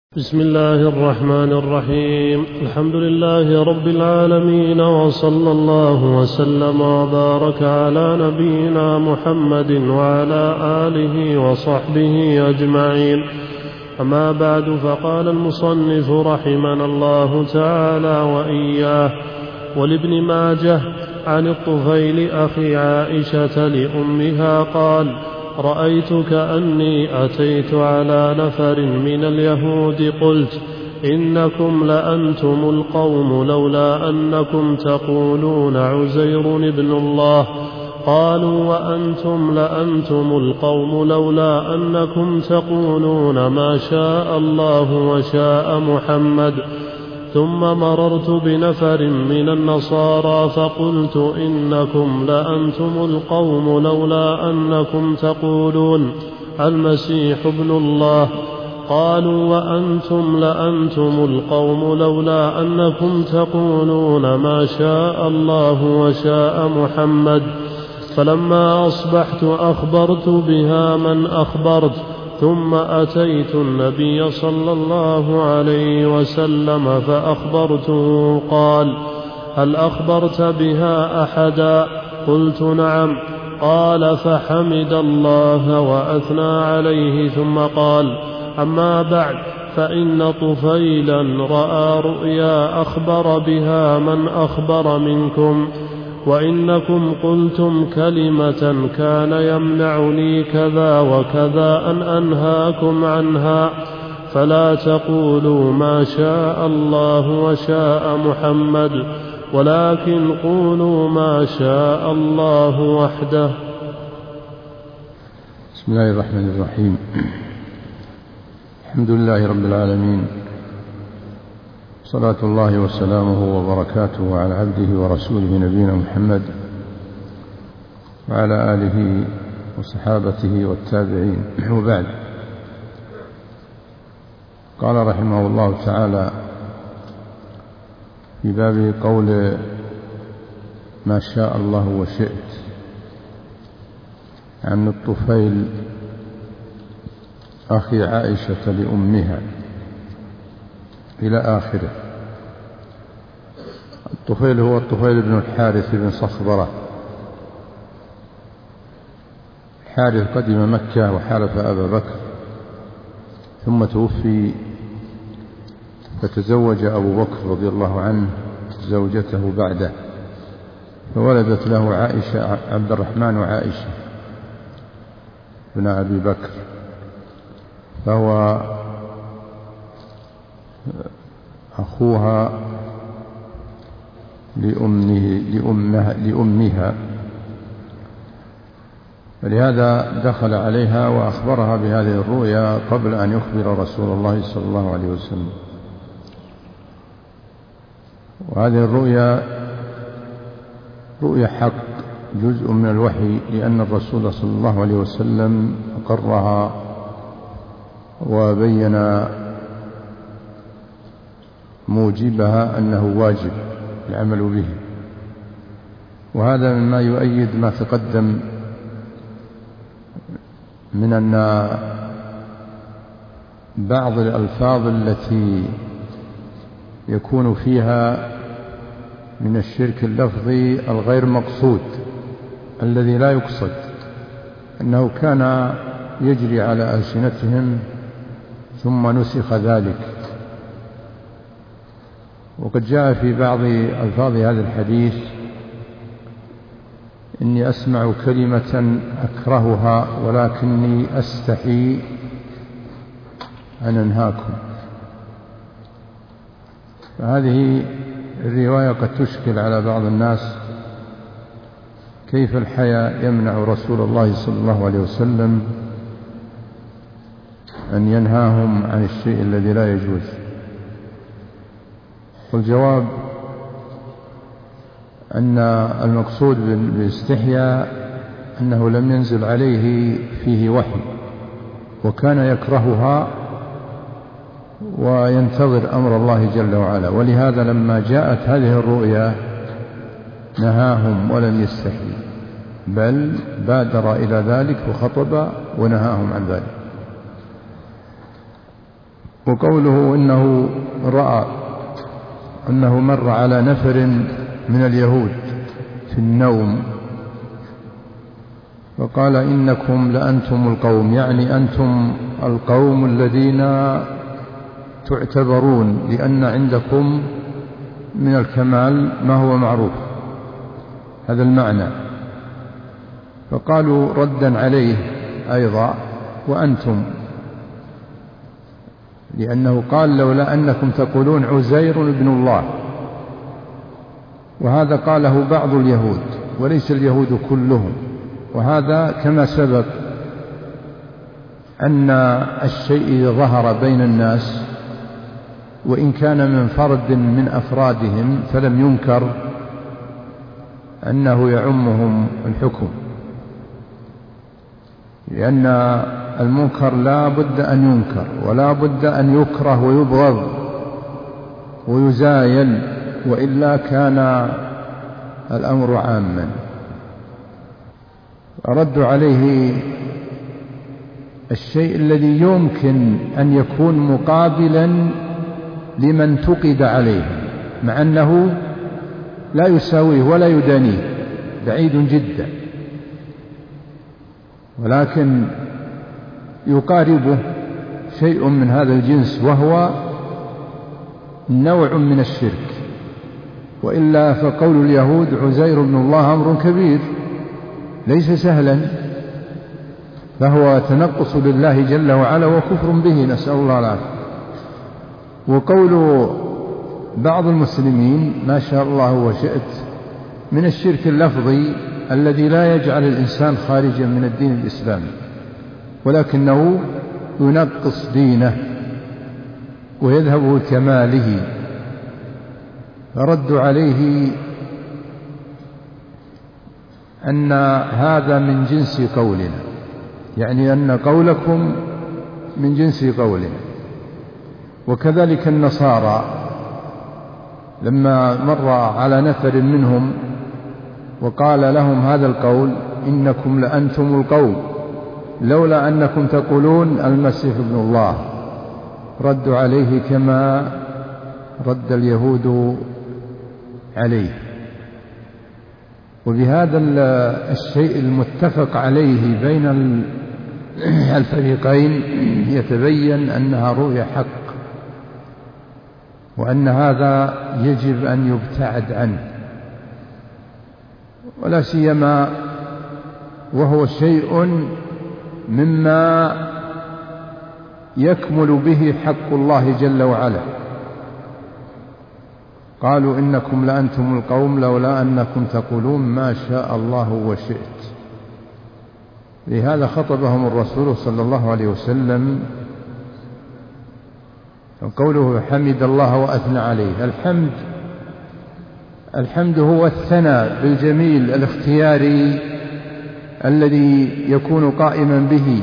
بسم الله الرحمن الرحيم. الحمد لله رب العالمين، وصلى الله وسلم وبارك على نبينا محمد وعلى آله وصحبه أجمعين. أما بعد، فقال المصنف رحمنا الله تعالى وإياه: ولابن ماجه عن الطفيل أخي عائشة لأمها قال: رأيت كأني أتيت على نفر من اليهود قلت: إنكم لأنتم القوم لولا أنكم تقولون عزير ابن الله. قالوا: وأنتم لأنتم القوم لولا أنكم تقولون ما شاء الله وشاء محمد. ثم مررت بنفر من النصارى فقلت: إنكم لأنتم القوم لولا أنكم تقولون المسيح ابن الله. قالوا: وأنتم لأنتم القوم لولا أنكم تقولون ما شاء الله وشاء محمد. فلما أصبحت أخبرت بها من أخبرت، ثم أتيت النبي صلى الله عليه وسلم فأخبرته. قال: هل أخبرت بها أحدا؟ قلت: نعم. قال: فحمد الله وأثنى عليه، ثم قال: أما بعد، فإن طفيلا رأى رؤيا أخبر بها من أخبر منكم، وإنكم قلتم كلمة كان يمنعني كذا وكذا أن أنهاكم عنها، فلا تقولوا ما شاء الله وشاء محمد، ولكن قولوا ما شاء الله وحده. بسم الله الرحمن الرحيم. الحمد لله رب العالمين، صلاة الله وسلامه وبركاته على عبده ورسوله نبينا محمد وعلى آله وصحابته والتابعين، وبعد. قال رحمه الله تعالى في باب قول ما شاء الله وشئت عن الطفيل أخي عائشة لأمها إلى آخره. الطفيل هو الطفيل بن الحارث بن صخبرة. الحارث قدم مكة وحالف أبا بكر، ثم توفي، فتزوج أبو بكر رضي الله عنه زوجته بعده، فولدت له عائشة، عبد الرحمن وعائشة بن أبي بكر، فهو أخوها لأمها، فلهذا دخل عليها وأخبرها بهذه الرؤيا قبل أن يخبر رسول الله صلى الله عليه وسلم. وهذه الرؤيا رؤيا حق، جزء من الوحي، لأن الرسول صلى الله عليه وسلم أقرها وبين موجبها أنه واجب العمل به. وهذا مما يؤيد ما تقدم من أن بعض الألفاظ التي يكون فيها من الشرك اللفظي الغير مقصود الذي لا يقصد، أنه كان يجري على ألسنتهم ثم نسخ ذلك. وقد جاء في بعض ألفاظ هذا الحديث: إني أسمع كلمة أكرهها ولكني أستحي أن أنهاكم. فهذه الرواية قد تشكل على بعض الناس، كيف الحياء يمنع رسول الله صلى الله عليه وسلم أن ينهاهم عن الشيء الذي لا يجوز؟ والجواب أن المقصود بالاستحياء أنه لم ينزل عليه فيه وحي، وكان يكرهها وينتظر أمر الله جل وعلا، ولهذا لما جاءت هذه الرؤيا نهاهم ولم يستحي، بل بادر إلى ذلك وخطب ونهاهم عن ذلك. وقوله إنه رأى أنه مر على نفر من اليهود في النوم فقال إنكم لأنتم القوم، يعني أنتم القوم الذين تعتبرون لأن عندكم من الكمال ما هو معروف، هذا المعنى. فقالوا ردا عليه أيضا وأنتم، لأنه قال لولا أنكم تقولون عزير ابن الله، وهذا قاله بعض اليهود وليس اليهود كلهم. وهذا كما سبق أن الشيء إذا ظهر بين الناس وإن كان من فرد من أفرادهم فلم ينكر أنه يعمهم الحكم، لأن المنكر لا بد أن ينكر ولا بد أن يكره ويبغض ويزايل، وإلا كان الأمر عاما. رد عليه الشيء الذي يمكن أن يكون مقابلا لمن انتقد عليه، مع أنه لا يساويه ولا يدانيه، بعيد جدا، ولكن يقاربه شيء من هذا الجنس وهو نوع من الشرك. وإلا فقول اليهود عزير بن الله أمر كبير ليس سهلا، فهو تنقص لله جل وعلا وكفر به، نسأل الله العافية. وقول بعض المسلمين ما شاء الله وشئت من الشرك اللفظي الذي لا يجعل الإنسان خارجا من الدين الإسلامي، ولكنه ينقص دينه ويذهب بكماله. فرد عليه أن هذا من جنس قولنا، يعني أن قولكم من جنس قولنا. وكذلك النصارى لما مر على نفر منهم وقال لهم هذا القول إنكم لأنتم القوم لولا أنكم تقولون المسيح ابن الله، ردوا عليه كما رد اليهود عليه. وبهذا الشيء المتفق عليه بين الفريقين يتبين أنها رؤية حق، وأن هذا يجب أن يبتعد عنه، ولا سيما وهو شيء مما يكمل به حق الله جل وعلا. قالوا إنكم لأنتم القوم لولا أنكم تقولون ما شاء الله وشئت. لهذا خطبهم الرسول صلى الله عليه وسلم. وقوله حمد الله وأثنى عليه، الحمد هو الثناء بالجميل الاختياري الذي يكون قائما به،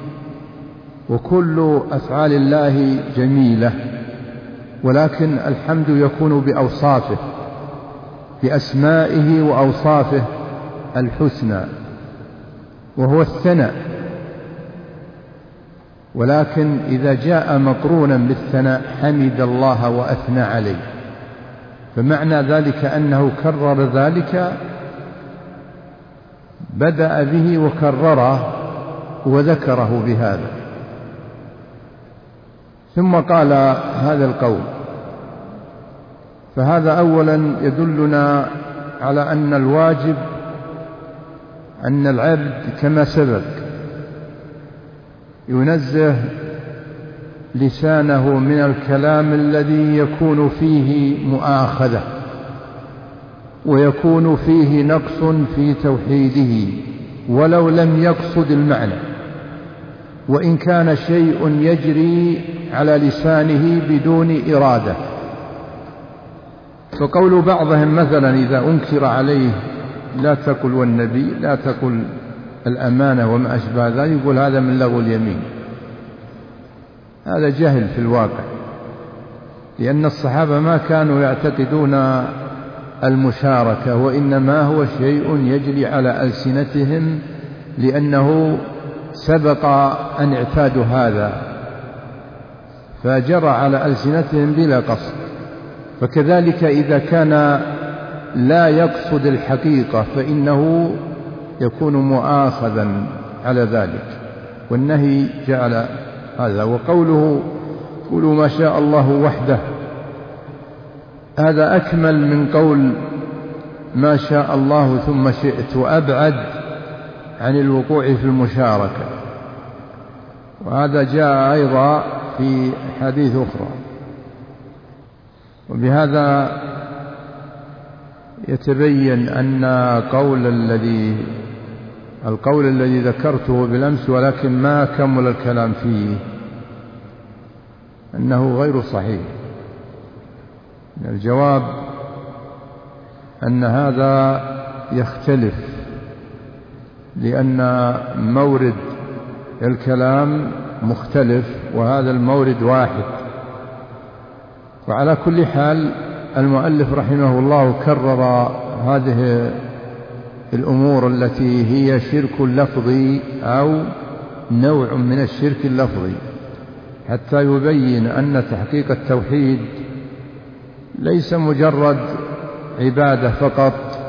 وكل أفعال الله جميلة، ولكن الحمد يكون بأوصافه، بأسمائه وأوصافه الحسنى، وهو الثناء. ولكن إذا جاء مقرونا بالثناء حمد الله وأثنى عليه، فمعنى ذلك أنه كرر ذلك، بدأ به وكرره وذكره بهذا، ثم قال هذا القول. فهذا أولا يدلنا على أن الواجب أن العبد كما سبق ينزه لسانه من الكلام الذي يكون فيه مؤاخذة ويكون فيه نقص في توحيده ولو لم يقصد المعنى، وإن كان شيء يجري على لسانه بدون إرادة. فقول بعضهم مثلا إذا أنكر عليه لا تقل والنبي، لا تقل الأمانة وما أشبه ذلك، يقول هذا من لغو اليمين. هذا جهل في الواقع، لأن الصحابة ما كانوا يعتقدون المشاركة، وإنما هو شيء يجري على ألسنتهم لأنه سبق أن اعتادوا هذا، فجرى على ألسنتهم بلا قصد. فكذلك إذا كان لا يقصد الحقيقة فإنه يكون مؤاخذا على ذلك، والنهي جعل هذا. وقوله قولوا ما شاء الله وحده، هذا أكمل من قول ما شاء الله ثم شئت، وأبعد عن الوقوع في المشاركة. وهذا جاء أيضا في حديث أخرى. وبهذا يتبين أن القول الذي ذكرته بالأمس ولكن ما كمل الكلام فيه أنه غير صحيح. الجواب أن هذا يختلف، لأن مورد الكلام مختلف وهذا المورد واحد. وعلى كل حال المؤلف رحمه الله كرر هذه الأمور التي هي شرك لفظي أو نوع من الشرك اللفظي حتى يبين أن تحقيق التوحيد ليس مجرد عبادة فقط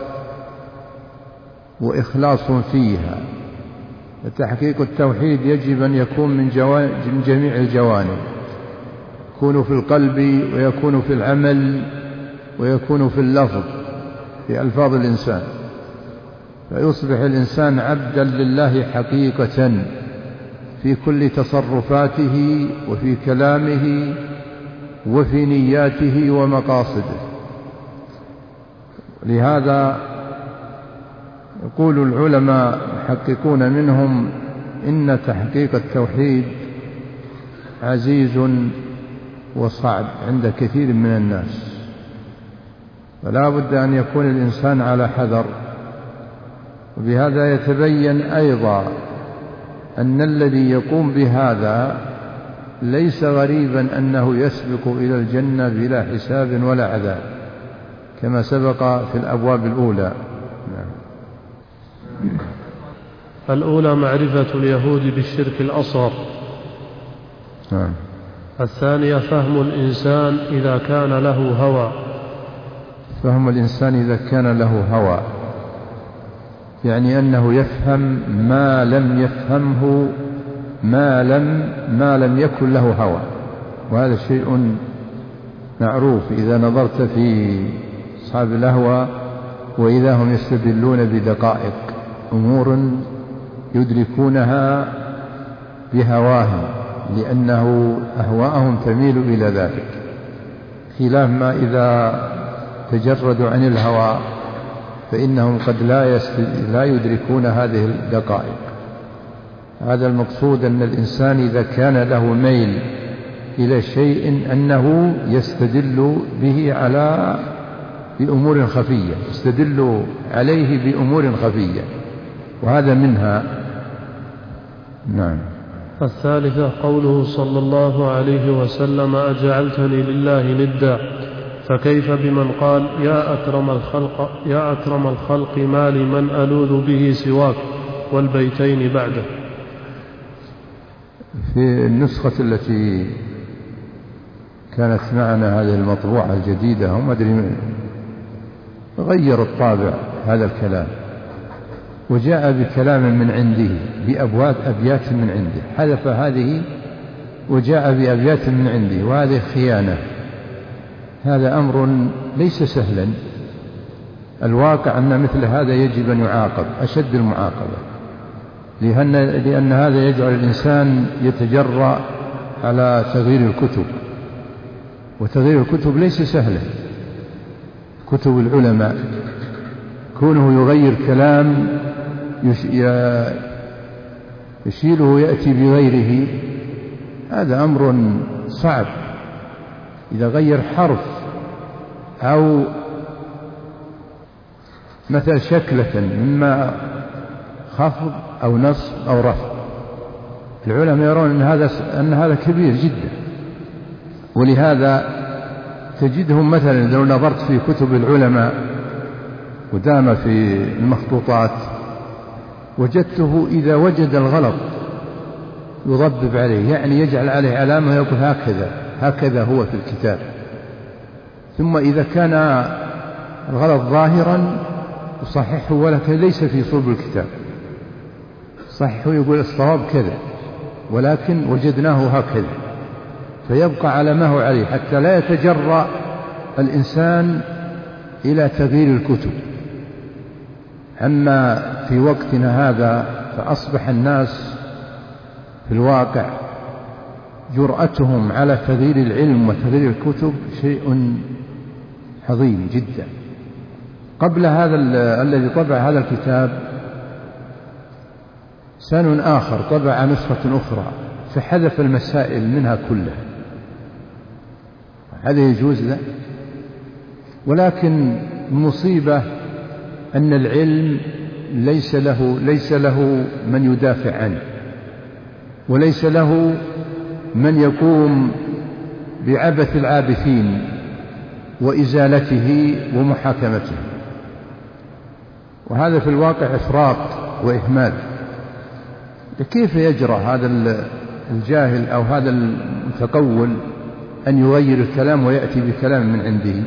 وإخلاص فيها. تحقيق التوحيد يجب أن يكون من جميع الجوانب، يكون في القلب ويكون في العمل ويكون في اللفظ، في ألفاظ الإنسان، فيصبح الإنسان عبدا لله حقيقة في كل تصرفاته وفي كلامه وفي نياته ومقاصده. لهذا يقول العلماء محققون منهم إن تحقيق التوحيد عزيز وصعب عند كثير من الناس، فلا بد أن يكون الإنسان على حذر. وبهذا يتبين أيضا أن الذي يقوم بهذا ليس غريبا أنه يسبق إلى الجنة بلا حساب ولا عذاب كما سبق في الأبواب الأولى. الأولى معرفة اليهود بالشرك الأصغر. الثانية فهم الإنسان إذا كان له هوى. فهم الإنسان إذا كان له هوى يعني أنه يفهم ما لم يفهمه ما لم يكن له هوى، وهذا شيء معروف إذا نظرت في أصحاب الأهوى وإذا هم يستدلون بدقائق أمور يدركونها بهواهم لأنه أهواءهم تميل إلى ذلك، خلاف ما إذا تجردوا عن الهوى فإنهم قد لا يدركون هذه الدقائق. هذا المقصود أن الإنسان إذا كان له ميل إلى شيء أنه يستدل به بأمور خفية، يستدل عليه بأمور خفية، وهذا منها. نعم. الثالثة قوله صلى الله عليه وسلم أجعلتني لله ندا، فكيف بمن قال يا أكرم الخلق ما لمن ألوذ به سواك، والبيتين بعده. في النسخة التي كانت معنا هذه المطبوعة الجديدة هم أدري غير الطابع هذا الكلام وجاء بكلام من عنده بأبيات من عنده، حذف هذه وجاء بأبيات من عنده، وهذه خيانة. هذا أمر ليس سهلا. الواقع أن مثل هذا يجب أن يعاقب أشد المعاقبة، لأن هذا يجعل الإنسان يتجرأ على تغيير الكتب، وتغيير الكتب ليس سهلا. كتب العلماء كونه يغير كلام يشيله يأتي بغيره، هذا أمر صعب. إذا غير حرف أو مثل شكلة مما خفض أو نصب أو رفع، العلماء يرون أن هذا كبير جدا. ولهذا تجدهم مثلا لو نظرت في كتب العلماء ودام في المخطوطات وجدته إذا وجد الغلط يضبب عليه، يعني يجعل عليه علامة ويقول هكذا هكذا هو في الكتاب. ثم إذا كان الغلط ظاهرا يصححه، ولكن ليس في صلب الكتاب، صححه يقول الصواب كذا ولكن وجدناه هكذا، فيبقى على ما هو عليه حتى لا يتجرأ الإنسان إلى تغيير الكتب. أما في وقتنا هذا فأصبح الناس في الواقع جرأتهم على تغيير العلم وتغيير الكتب شيء عظيم جدا. قبل هذا الذي طبع هذا الكتاب إنسان آخر طبع نسخة أخرى فحذف المسائل منها كلها، هذا يجوز له؟ ولكن المصيبة أن العلم ليس له من يدافع عنه، وليس له من يقوم بعبث العابثين وإزالته ومحاكمته، وهذا في الواقع إفراط وإهمال. كيف يجرى هذا الجاهل أو هذا المتقول أن يغير الكلام ويأتي بكلام من عنده؟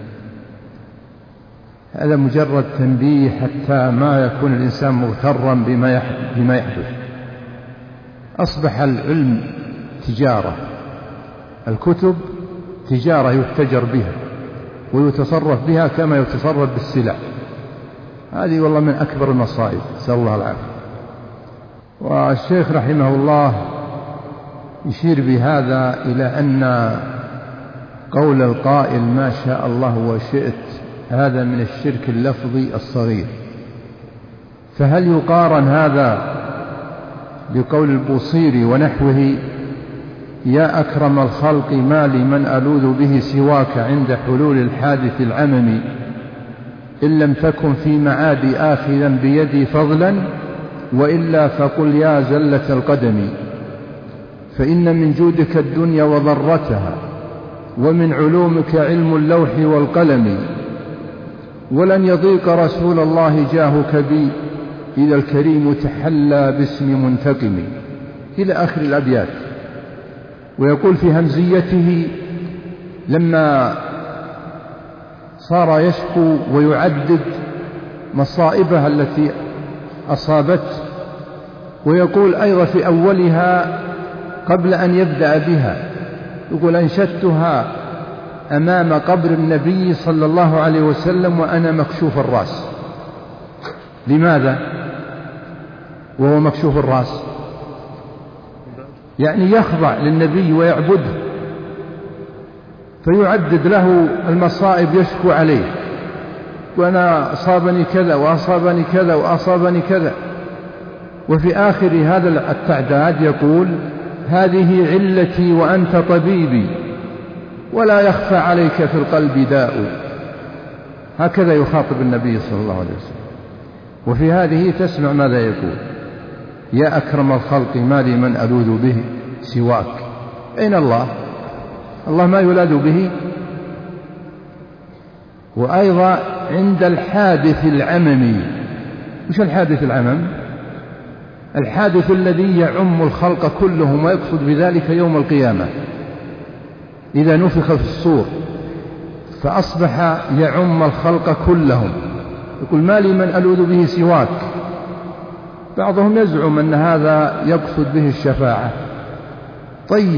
هذا مجرد تنبيه حتى ما يكون الإنسان مغترا بما يحدث. أصبح العلم تجارة، الكتب تجارة يتجر بها ويتصرف بها كما يتصرف بالسلع. هذه والله من أكبر المصائب، نسأل الله العافية. والشيخ رحمه الله يشير بهذا إلى أن قول القائل ما شاء الله وشئت هذا من الشرك اللفظي الصغير. فهل يقارن هذا بقول البوصيري ونحوه يا أكرم الخلق ما لي من ألوذ به سواك عند حلول الحادث العمم، إن لم تكن في معادي آخذا بيدي فضلا وإلا فقل يا زلة القدم، فإن من جودك الدنيا وضرتها ومن علومك علم اللوح والقلم، ولن يضيق رسول الله جاهك بي إذا الكريم تحلى باسم منتقم، إلى آخر الأبيات. ويقول في همزيته لما صار يشكو ويعدد مصائبها التي أصابته، ويقول أيضا في أولها قبل أن يبدأ بها يقول أنشدتها أمام قبر النبي صلى الله عليه وسلم وأنا مكشوف الرأس. لماذا وهو مكشوف الرأس؟ يعني يخضع للنبي ويعبده، فيعدد له المصائب يشكو عليه، وأنا أصابني كذا وأصابني كذا وأصابني كذا. وفي آخر هذا التعداد يقول هذه علتي وأنت طبيبي ولا يخفى عليك في القلب داء. هكذا يخاطب النبي صلى الله عليه وسلم. وفي هذه تسمع ماذا يقول يا أكرم الخلق ما لي من ألوذ به سواك. أين الله؟ الله ما يلاذ به. وأيضا عند الحادث العممي. وش الحادث العمم؟ الحادث الذي يعم الخلق كلهم، ويقصد بذلك يوم القيامة إذا نفخ في الصور فأصبح يعم الخلق كلهم. يقول ما لي من ألوذ به سواك. بعضهم يزعم أن هذا يقصد به الشفاعة. طيب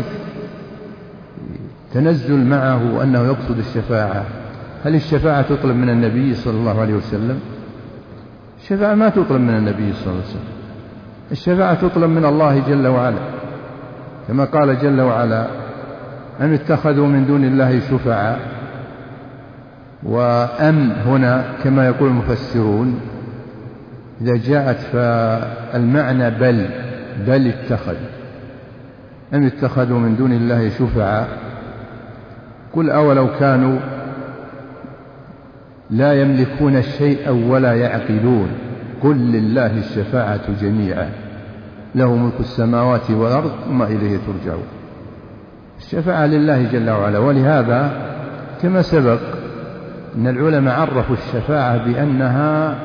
تنزل معه أنه يقصد الشفاعة، هل الشفاعة تطلب من النبي صلى الله عليه وسلم؟ الشفاعة ما تطلب من النبي صلى الله عليه وسلم، الشفاعة تطلب من الله جل وعلا، كما قال جل وعلا أم اتخذوا من دون الله شفعاء. وأم هنا كما يقول المفسرون إذا جاءت فالمعنى بل اتخذ. أم اتخذوا من دون الله شفعاء. قل أولو كانوا لا يملكون شيئا ولا يعقلون قل لله الشفاعة جميعا له ملك السماوات والأرض وما إليه ترجعون. الشفاعة لله جل وعلا. ولهذا كما سبق أن العلماء عرفوا الشفاعة بأنها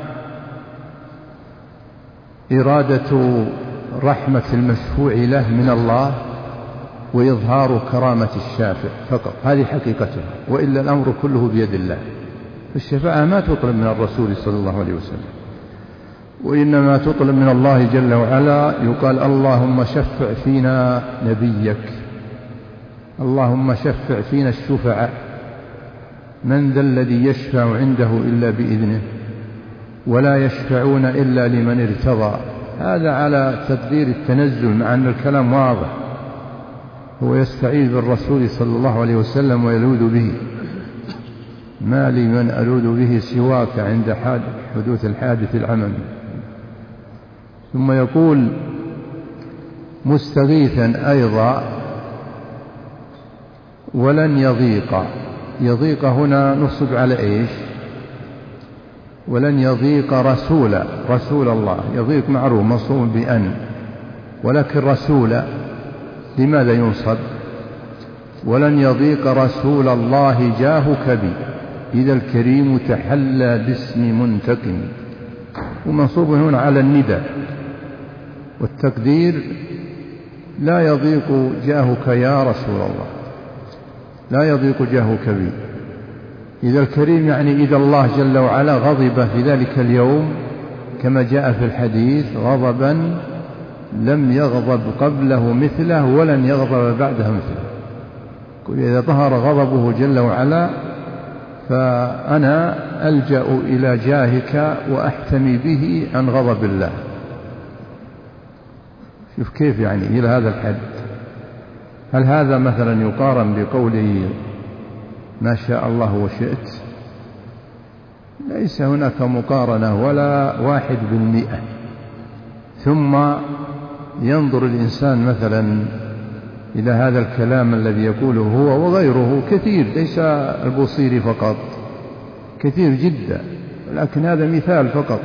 إرادة رحمة المشفوع له من الله وإظهار كرامة الشافع فقط، هذه حقيقتها، وإلا الأمر كله بيد الله. الشفاعة ما تطلب من الرسول صلى الله عليه وسلم، وإنما تطلب من الله جل وعلا. يقال اللهم شفع فينا نبيك، اللهم شفع فينا الشفعاء، من ذا الذي يشفع عنده إلا بإذنه ولا يشفعون إلا لمن ارتضى. هذا على تقدير التنزل، مع أن الكلام واضح. هو يستعيذ بالرسول صلى الله عليه وسلم ويلوذ به: ما لي من ألوذ به سواك عند حدوث الحادث العمم. ثم يقول مستغيثا أيضا: ولن يضيق. يضيق هنا نصب على إيش؟ ولن يضيق رسول الله. يضيق معروف مصوم بأن، ولكن رسول لماذا ينصب؟ ولن يضيق رسول الله جاهك بي، إذا الكريم تحلى باسم منتقم. ومنصوب هنا على الندى، والتقدير: لا يضيق جاهك يا رسول الله، لا يضيق جاهك بي. إذا الكريم يعني إذا الله جل وعلا غضب في ذلك اليوم، كما جاء في الحديث: غضبا لم يغضب قبله مثله ولن يغضب بعده مثله. إذا ظهر غضبه جل وعلا فأنا ألجأ إلى جاهك وأحتمي به عن غضب الله. شوف كيف يعني إلى هذا الحد. هل هذا مثلا يقارن بقوله ما شاء الله وشئت؟ ليس هناك مقارنة ولا 1%. ثم ينظر الإنسان مثلا إلى هذا الكلام الذي يقوله هو وغيره كثير، ليس البوصيري فقط، كثير جدا، لكن هذا مثال فقط.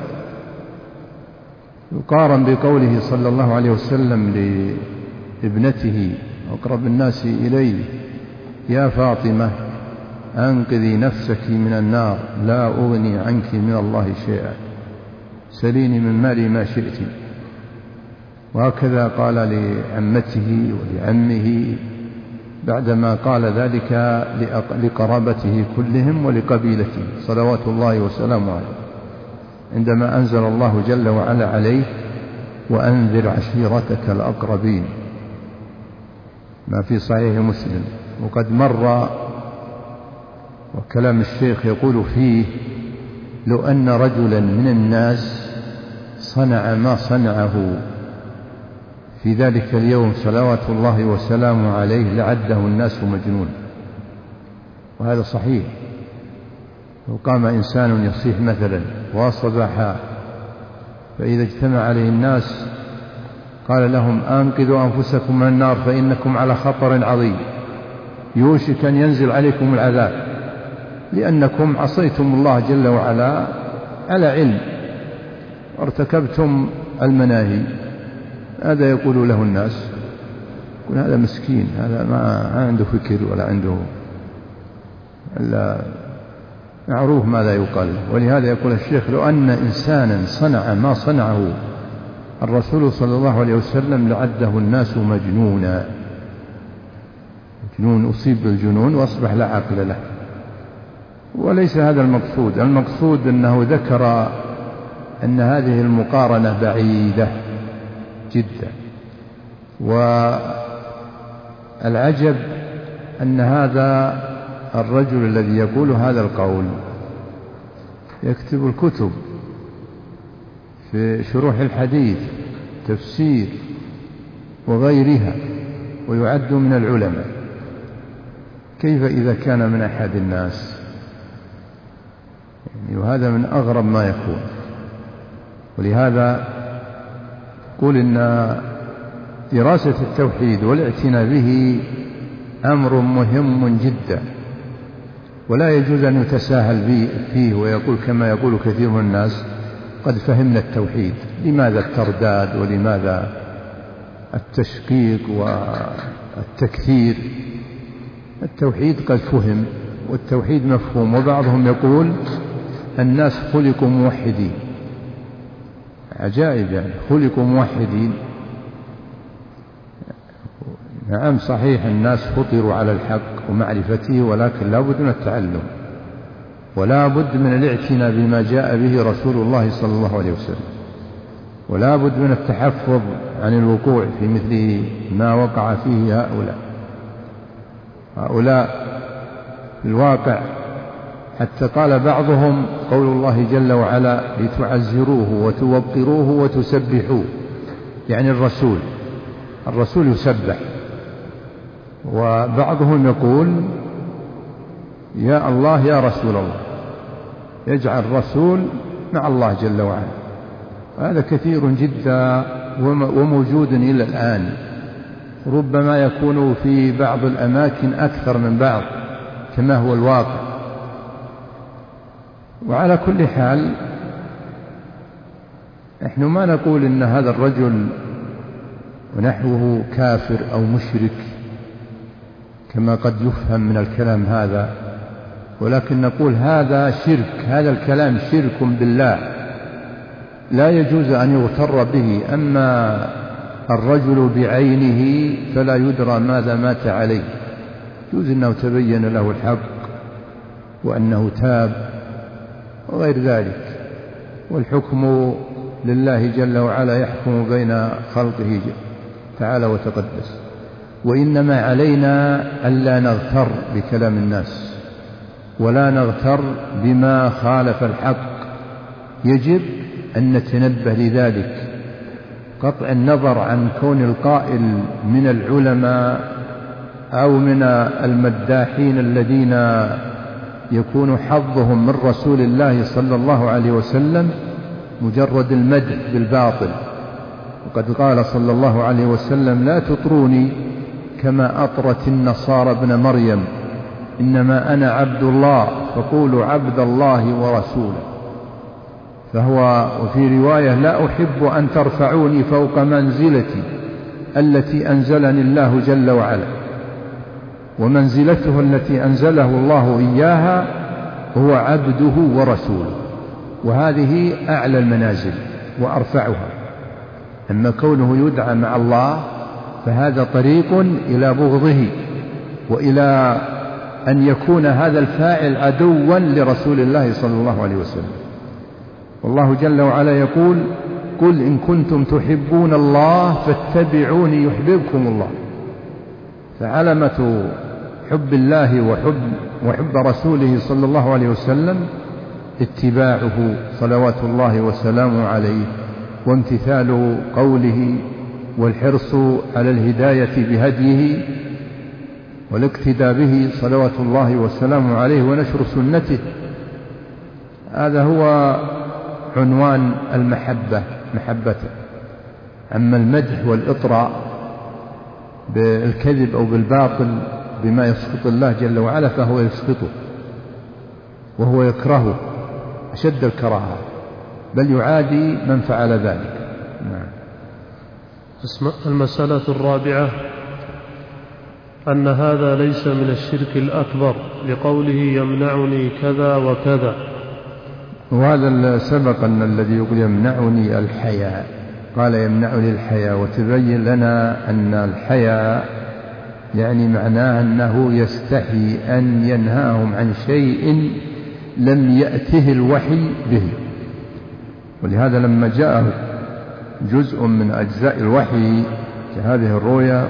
يقارن بقوله صلى الله عليه وسلم لابنته أقرب الناس إليه: يا فاطمة أنقذي نفسك من النار، لا أغني عنك من الله شيئا، سليني من مالي ما شئت. وهكذا قال لعمته ولعمه بعدما قال ذلك لقرابته كلهم ولقبيلته صلوات الله وسلامه عليه، عندما أنزل الله جل وعلا عليه: وأنذر عشيرتك الأقربين، ما في صحيح مسلم. وقد مر وكلام الشيخ يقول فيه: لو أن رجلا من الناس صنع ما صنعه في ذلك اليوم صلوات الله وسلامه عليه لعده الناس مجنون. وهذا صحيح. لو قام إنسان يصيح مثلا وأصبح، فإذا اجتمع عليه الناس قال لهم: أنقذوا أنفسكم من النار فإنكم على خطر عظيم، يوشك أن ينزل عليكم العذاب لأنكم عصيتم الله جل وعلا على علم وارتكبتم المناهي. هذا يقول له الناس، يقول هذا مسكين، هذا ما عنده فكر ولا عنده إلا معروف ماذا يقال. ولهذا يقول الشيخ: لو أن إنسانا صنع ما صنعه الرسول صلى الله عليه وسلم لعده الناس مجنونا، مجنون أصيب بالجنون وأصبح لا عقل له. وليس هذا المقصود. المقصود أنه ذكر أن هذه المقارنة بعيدة جدا. والعجب أن هذا الرجل الذي يقول هذا القول يكتب الكتب في شروح الحديث، تفسير وغيرها، ويعد من العلماء. كيف إذا كان من أحد الناس؟ يعني وهذا من أغرب ما يكون. ولهذا قل إن دراسة التوحيد والاعتناء به أمر مهم جدا، ولا يجوز أن يتساهل فيه ويقول كما يقول كثير من الناس: قد فهمنا التوحيد. لماذا الترداد ولماذا التشقيق والتكثير؟ التوحيد قد فهم، والتوحيد مفهوم. وبعضهم يقول الناس خلقوا موحدين. عجائب، يعني خلقوا موحدين. نعم صحيح، الناس فطروا على الحق ومعرفته، ولكن لا بد من التعلم، ولا بد من الاعتناء بما جاء به رسول الله صلى الله عليه وسلم، ولا بد من التحفظ عن الوقوع في مثل ما وقع فيه هؤلاء في الواقع. حتى قال بعضهم قول الله جل وعلا لتعزروه وتوقروه وتسبحوه، يعني الرسول يسبح. وبعضهم يقول يا الله يا رسول الله، يجعل الرسول مع الله جل وعلا. هذا كثير جدا وموجود إلى الآن، ربما يكون في بعض الأماكن أكثر من بعض كما هو الواقع. وعلى كل حال نحن ما نقول إن هذا الرجل ونحوه كافر أو مشرك كما قد يفهم من الكلام هذا، ولكن نقول هذا شرك، هذا الكلام شرك بالله لا يجوز أن يغتر به. أما الرجل بعينه فلا يدرى ماذا مات عليه، يجوز أنه تبين له الحق وأنه تاب وغير ذلك، والحكم لله جل وعلا يحكم بين خلقه تعالى وتقدس. وإنما علينا ألا نغتر بكلام الناس ولا نغتر بما خالف الحق، يجب أن نتنبه لذلك. قطع النظر عن كون القائل من العلماء أو من المداحين الذين يكون حظهم من رسول الله صلى الله عليه وسلم مجرد المدح بالباطل. وقد قال صلى الله عليه وسلم لا تطروني كما أطرت النصارى ابن مريم، إنما أنا عبد الله فقولوا عبد الله ورسوله. فهو وفي رواية لا أحب أن ترفعوني فوق منزلتي التي أنزلني الله جل وعلا، ومنزلته التي أنزله الله إياها هو عبده ورسوله، وهذه أعلى المنازل وأرفعها. أما كونه يدعى مع الله فهذا طريق إلى بغضه وإلى أن يكون هذا الفاعل عدوا لرسول الله صلى الله عليه وسلم. والله جل وعلا يقول قل إن كنتم تحبون الله فاتبعوني يحببكم الله. فعلامة حب الله وحب رسوله صلى الله عليه وسلم اتباعه صلوات الله وسلامه عليه، وامتثال قوله، والحرص على الهداية بهديه والاقتداء به صلوات الله وسلامه عليه، ونشر سنته. هذا هو عنوان المحبة، محبته. أما المدح والإطراء بالكذب أو بالباطل بما يسخط الله جل وعلا فهو يسخطه وهو يكرهه أشد الكراهة، بل يعادي من فعل ذلك. نعم. المسألة الرابعة أن هذا ليس من الشرك الأكبر لقوله يمنعني كذا وكذا. وهذا سبق أن الذي يقول يمنعني الحياء قال يمنعني الحياء، وتبين لنا أن الحياء يعني معناه أنه يستحي أن ينهاهم عن شيء لم يأته الوحي به. ولهذا لما جاء جزء من أجزاء الوحي كهذه الرؤيا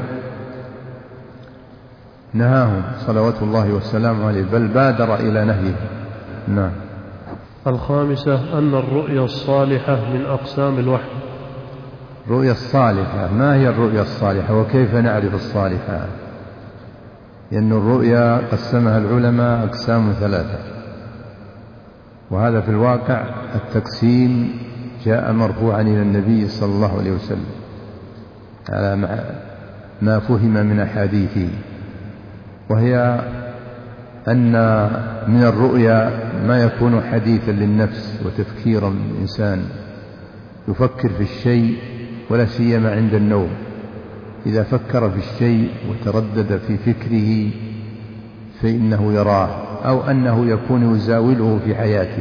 نهاهم صلوات الله والسلام عليه، بل بادر إلى نهيه. نعم. الخامسة أن الرؤيا الصالحة من أقسام الوحي. الرؤيا الصالحة، ما هي الرؤيا الصالحة وكيف نعرف الصالحة؟ لأن الرؤيا قسمها العلماء أقسام ثلاثة، وهذا في الواقع التقسيم جاء مرفوعا إلى النبي صلى الله عليه وسلم على ما فهم من أحاديثه، وهي أن من الرؤيا ما يكون حديثا للنفس وتفكيرا الإنسان، يفكر في الشيء ولا سيما عند النوم، إذا فكر في الشيء وتردد في فكره فإنه يراه، أو أنه يكون يزاوله في حياته،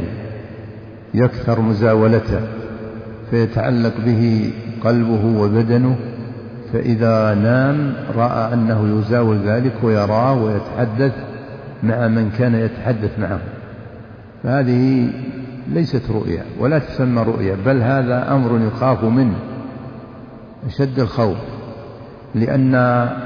يكثر مزاولته فيتعلق به قلبه وبدنه فإذا نام رأى أنه يزاول ذلك ويراه ويتحدث مع من كان يتحدث معه، فهذه ليست رؤيا ولا تسمى رؤيا، بل هذا أمر يخاف منه أشد الخوف، لأن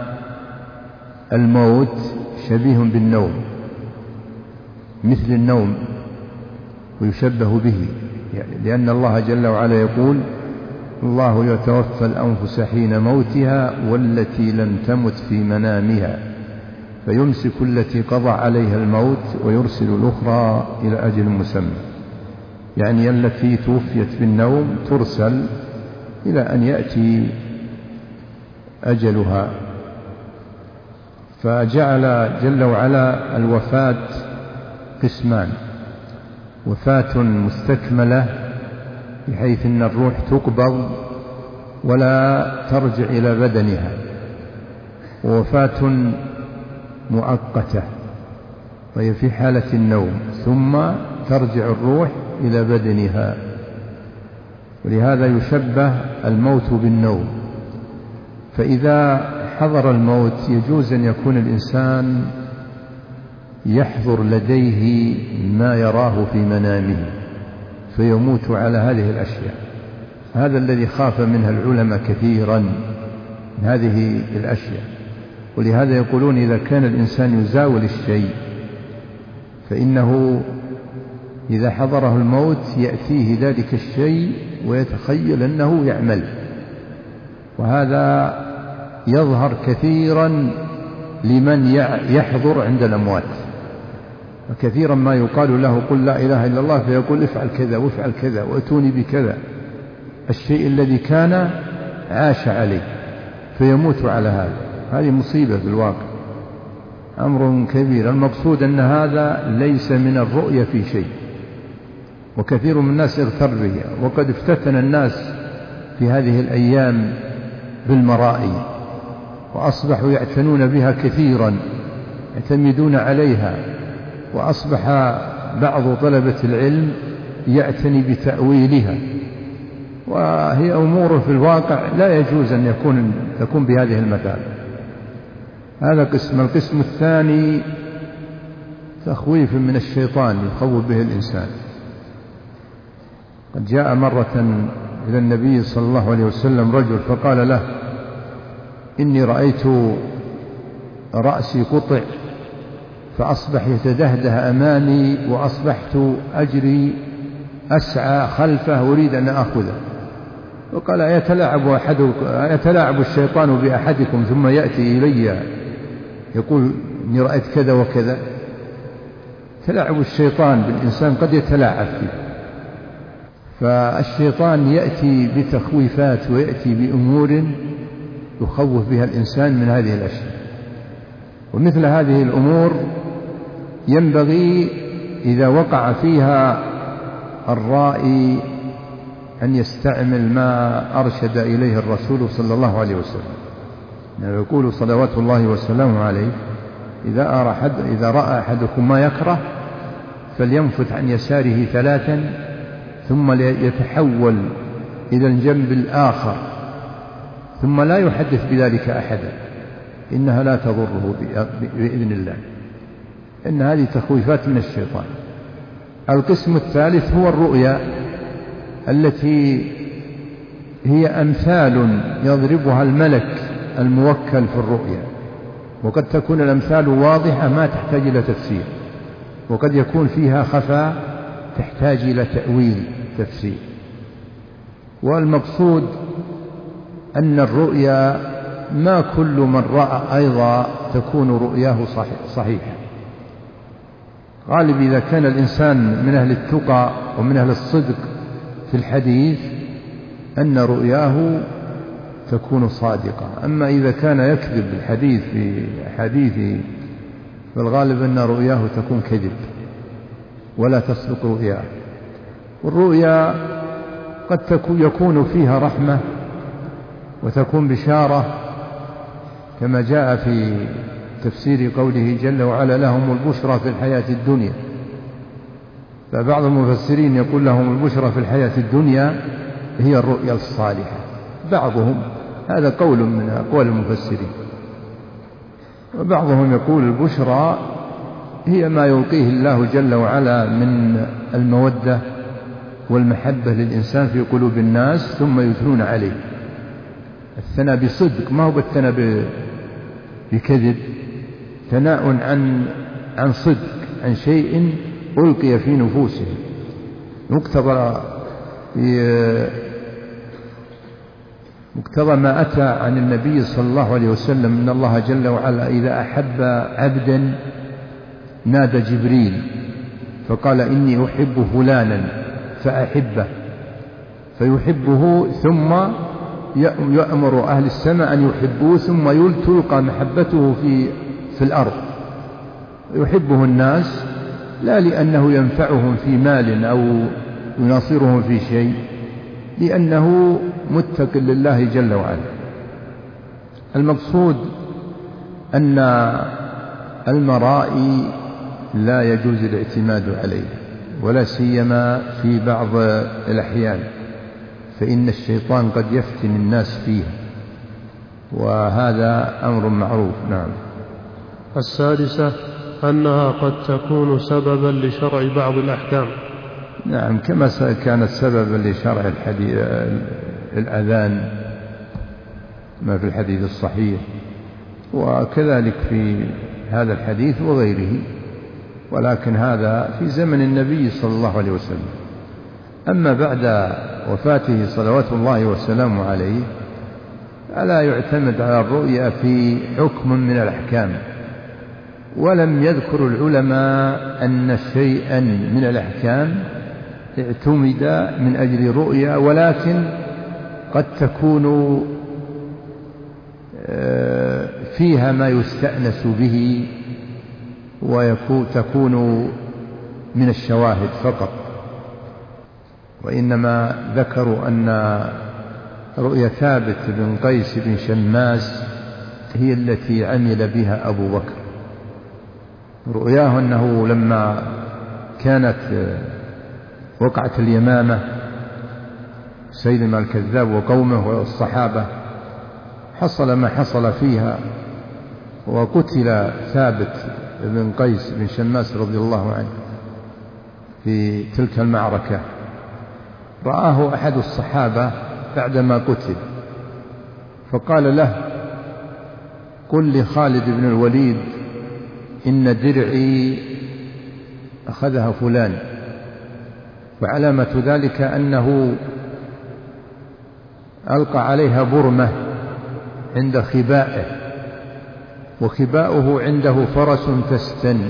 الموت شبيه بالنوم مثل النوم ويشبه به، يعني لأن الله جل وعلا يقول: الله يتوفى الأنفس حين موتها والتي لم تمت في منامها فيمسك التي قضى عليها الموت ويرسل الأخرى إلى أجل مسمى، يعني التي توفيت بالنوم ترسل إلى أن يأتي أجلها. فجعل جل وعلا الوفاة قسمان: وفاة مستكملة بحيث أن الروح تقبض ولا ترجع إلى بدنها، ووفاة مؤقتة وهي في حالة النوم ثم ترجع الروح إلى بدنها، ولهذا يشبه الموت بالنوم. فإذا حضر الموت يجوز أن يكون الإنسان يحضر لديه ما يراه في منامه فيموت على هذه الأشياء. هذا الذي خاف منها العلماء كثيرا من هذه الأشياء، ولهذا يقولون إذا كان الإنسان يزاول الشيء فإنه إذا حضره الموت يأتيه ذلك الشيء ويتخيل أنه يعمل، وهذا يظهر كثيرا لمن يحضر عند الأموات. وكثيرا ما يقال له: قل لا إله إلا الله، فيقول: افعل كذا وافعل كذا وأتوني بكذا، الشيء الذي كان عاش عليه، فيموت على هذا. هذه مصيبة في الواقع، أمر كبير. المقصود أن هذا ليس من الرؤية في شيء، وكثير من الناس اغتر به، وقد افتتن الناس في هذه الأيام بالمرائي، وأصبحوا يعتنون بها كثيرا، يعتمدون عليها، وأصبح بعض طلبة العلم يعتني بتأويلها، وهي أمور في الواقع لا يجوز أن تكون بهذه المثابة. هذا قسم. القسم الثاني تخويف من الشيطان يخوف به الإنسان. قد جاء مرة إلى النبي صلى الله عليه وسلم رجل فقال له: إني رأيت رأسي قطع فأصبح يتدهده أمامي، وأصبحت أجري أسعى خلفه أريد أن أخذه. وقال: أيتلاعب الشيطان بأحدكم ثم يأتي إلي يقول إني رأيت كذا وكذا؟ تلاعب الشيطان بالإنسان قد يتلاعب فيه، فالشيطان يأتي بتخويفات ويأتي بأمور يخوف بها الإنسان من هذه الأشياء. ومثل هذه الأمور ينبغي إذا وقع فيها الرائي أن يستعمل ما أرشد إليه الرسول صلى الله عليه وسلم. يقول صلوات الله وسلامه عليه: إذا رأى أحدكم ما يكره فلينفث عن يساره 3 ثم يتحول إلى الجنب الآخر ثم لا يحدث بذلك أحدا، إنها لا تضره بإذن الله، إن هذه تخويفات من الشيطان. القسم الثالث هو الرؤيا التي هي أمثال يضربها الملك الموكل في الرؤيا، وقد تكون الأمثال واضحة ما تحتاج إلى تفسير، وقد يكون فيها خفاء تحتاج إلى تأويل تفسير. والمقصود أن الرؤيا ما كل من رأى أيضا تكون رؤياه صحيحة. غالب إذا كان الإنسان من أهل التقى ومن أهل الصدق في الحديث أن رؤياه تكون صادقة. أما إذا كان يكذب الحديث في حديثه فالغالب أن رؤياه تكون كذب ولا تصدق رؤياه. والرؤيا قد يكون فيها رحمة وتكون بشارة، كما جاء في تفسير قوله جل وعلا: لهم البشرى في الحياة الدنيا. فبعض المفسرين يقول لهم البشرى في الحياة الدنيا هي الرؤيا الصالحة، بعضهم هذا قول من أقوال المفسرين. وبعضهم يقول البشرى هي ما يلقيه الله جل وعلا من المودة والمحبة للإنسان في قلوب الناس ثم يثنون عليه. الثناء بصدق، ما هو بالثناء بكذب، ثناء عن صدق، عن شيء ألقي في نفوسهم. مقتضى ما أتى عن النبي صلى الله عليه وسلم أن الله جل وعلا إذا أحب عبدا نادى جبريل فقال إني أحب فلانا فأحبه، فيحبه ثم يأمر أهل السماء أن يحبوه ثم تلقى محبته في الأرض. يحبه الناس لا لأنه ينفعهم في مال أو يناصرهم في شيء، لأنه متق لله جل وعلا. المقصود أن المرائي لا يجوز الاعتماد عليه، ولا سيما في بعض الأحيان، فإن الشيطان قد يفتن الناس فيه، وهذا أمر معروف. نعم. السادسة أنها قد تكون سببا لشرع بعض الأحكام. نعم، كما كانت سببا لشرع الأذان ما في الحديث الصحيح، وكذلك في هذا الحديث وغيره، ولكن هذا في زمن النبي صلى الله عليه وسلم. أما بعد وفاته صلوات الله وسلامه عليه فلا يعتمد على الرؤيا في حكم من الأحكام، ولم يذكر العلماء أن شيئا من الأحكام اعتمد من أجل رؤيا، ولكن قد تكون فيها ما يستأنس به وتكون من الشواهد فقط. وإنما ذكروا أن رؤيا ثابت بن قيس بن شماس هي التي عمل بها أبو بكر. رؤياه أنه لما كانت وقعة اليمامة سيلم الكذاب وقومه والصحابة حصل ما حصل فيها، وقتل ثابت بن قيس بن شماس رضي الله عنه في تلك المعركة. رآه أحد الصحابة بعدما قتل فقال له: قل لخالد بن الوليد إن درعي أخذها فلان. وعلامة ذلك أنه ألقى عليها برمة عند خبائه، وخباؤه عنده فرس تستن.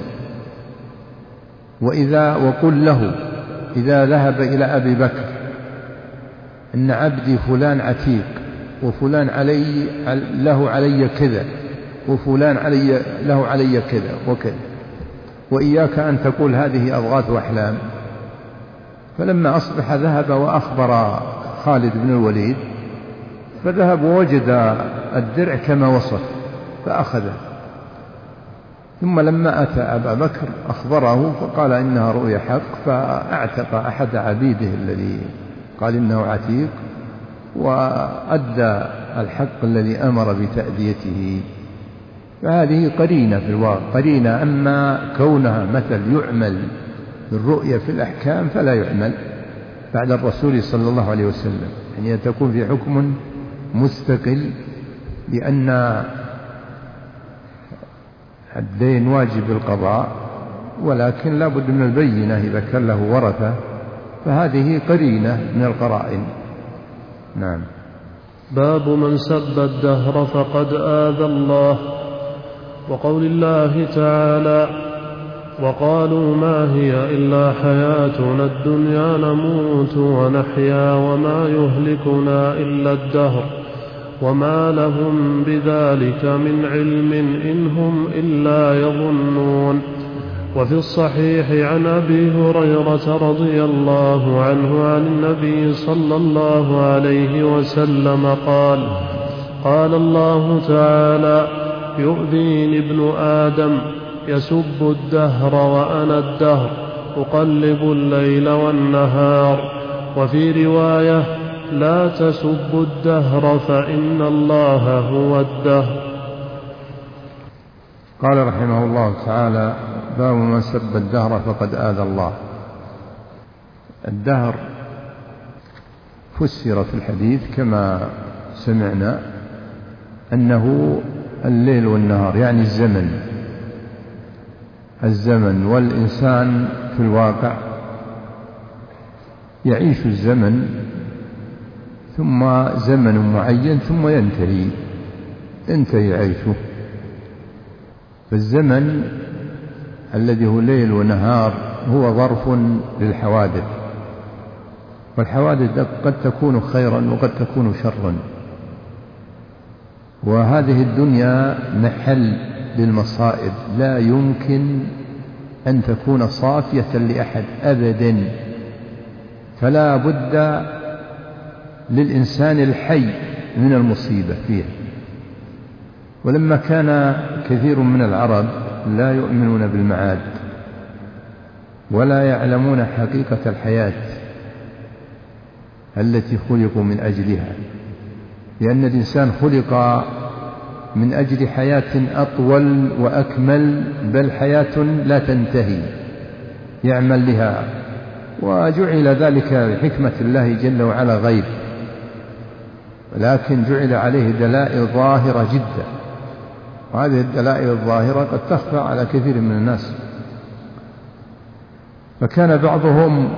وقل له إذا ذهب إلى أبي بكر إن عبدي فلان عتيق، وفلان له علي كذا، وفلان له علي كذا وكذا، وإياك أن تقول هذه أضغاث وأحلام. فلما أصبح ذهب وأخبر خالد بن الوليد، فذهب ووجد الدرع كما وصف فأخذه. ثم لما أتى أبا بكر أخبره فقال إنها رؤيا حق، فأعتق أحد عبيده الذي قال إنه عتيق، وأدى الحق الذي أمر بتأديته. فهذه قرينة في الواقع، قرينة. أما كونها مثل يعمل بالرؤيا في الأحكام فلا يعمل بعد الرسول صلى الله عليه وسلم، يعني تكون في حكم مستقل، لأن الدين واجب القضاء، ولكن لا بد من البينة إذا كان له ورثة، فهذه قرينة من القرائن. نعم. باب من سب الدهر فقد آذى الله. وقول الله تعالى: وقالوا ما هي إلا حياتنا الدنيا نموت ونحيا وما يهلكنا إلا الدهر وما لهم بذلك من علم إن هم إلا يظنون. وفي الصحيح عن أبي هريرة رضي الله عنه عن النبي صلى الله عليه وسلم قال: قال الله تعالى: يؤذيني ابن آدم يسب الدهر وأنا الدهر أقلب الليل والنهار. وفي رواية: لا تسبوا الدهر فإن الله هو الدهر. قال رحمه الله تعالى: باب من سب الدهر فقد آذى الله. الدهر فسر في الحديث كما سمعنا أنه الليل والنهار، يعني الزمن، والإنسان في الواقع يعيش الزمن ثم زمن معين ثم ينتهي عيشه. فالزمن الذي هو ليل ونهار هو ظرف للحوادث، والحوادث قد تكون خيرا وقد تكون شرا، وهذه الدنيا محل للمصائب، لا يمكن أن تكون صافية لأحد أبدا، فلا بد للإنسان الحي من المصيبة فيها. ولما كان كثير من العرب لا يؤمنون بالمعاد ولا يعلمون حقيقة الحياة التي خلقوا من أجلها، لأن الإنسان خلق من أجل حياة أطول وأكمل، بل حياة لا تنتهي يعمل لها، وجعل ذلك بحكمة الله جل وعلا غيب، ولكن جعل عليه دلائل ظاهرة جدا، وهذه الدلائل الظاهرة قد تخفى على كثير من الناس. فكان بعضهم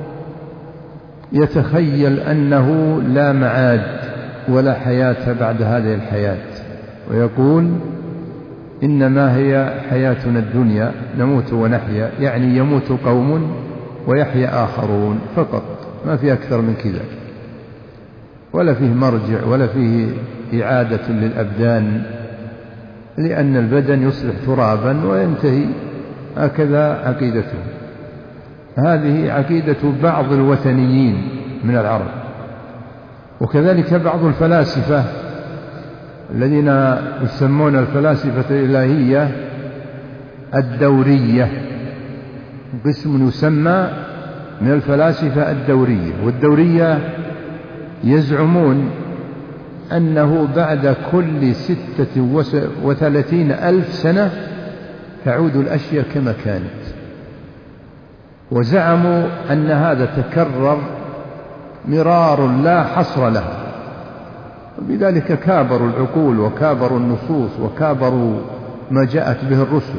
يتخيل أنه لا معاد ولا حياة بعد هذه الحياة، ويقول: إنما هي حياتنا الدنيا نموت ونحيا، يعني يموت قوم ويحيا آخرون فقط، ما في أكثر من كذا، ولا فيه مرجع ولا فيه إعادة للأبدان، لأن البدن يصبح ترابا وينتهي. هكذا عقيدته. هذه عقيدة بعض الوثنيين من العرب، وكذلك بعض الفلاسفة الذين يسمون الفلاسفة الإلهية الدورية، قسم يسمى من الفلاسفة الدورية. والدورية يزعمون أنه بعد كل 36,000 سنة تعود الأشياء كما كانت، وزعموا أن هذا تكرر مرار لا حصر له، وبذلك كابروا العقول وكابروا النصوص وكابروا ما جاءت به الرسل.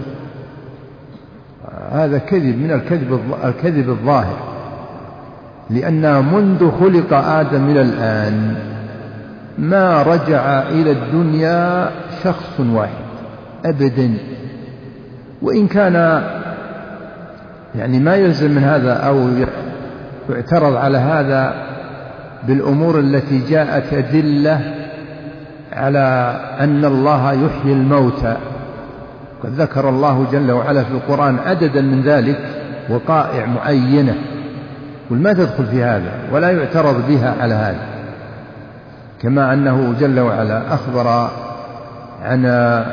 هذا كذب من الكذب الظاهر، لأن منذ خلق آدم إلى الآن ما رجع إلى الدنيا شخص واحد أبدا، وإن كان يعني ما يلزم من هذا أو يعترض على هذا بالأمور التي جاءت أدلة على أن الله يحيي الموتى. قد ذكر الله جل وعلا في القرآن عددا من ذلك وقائع معينة، وما تدخل في هذا ولا يعترض بها على هذا، كما أنه جل وعلا أخبر عن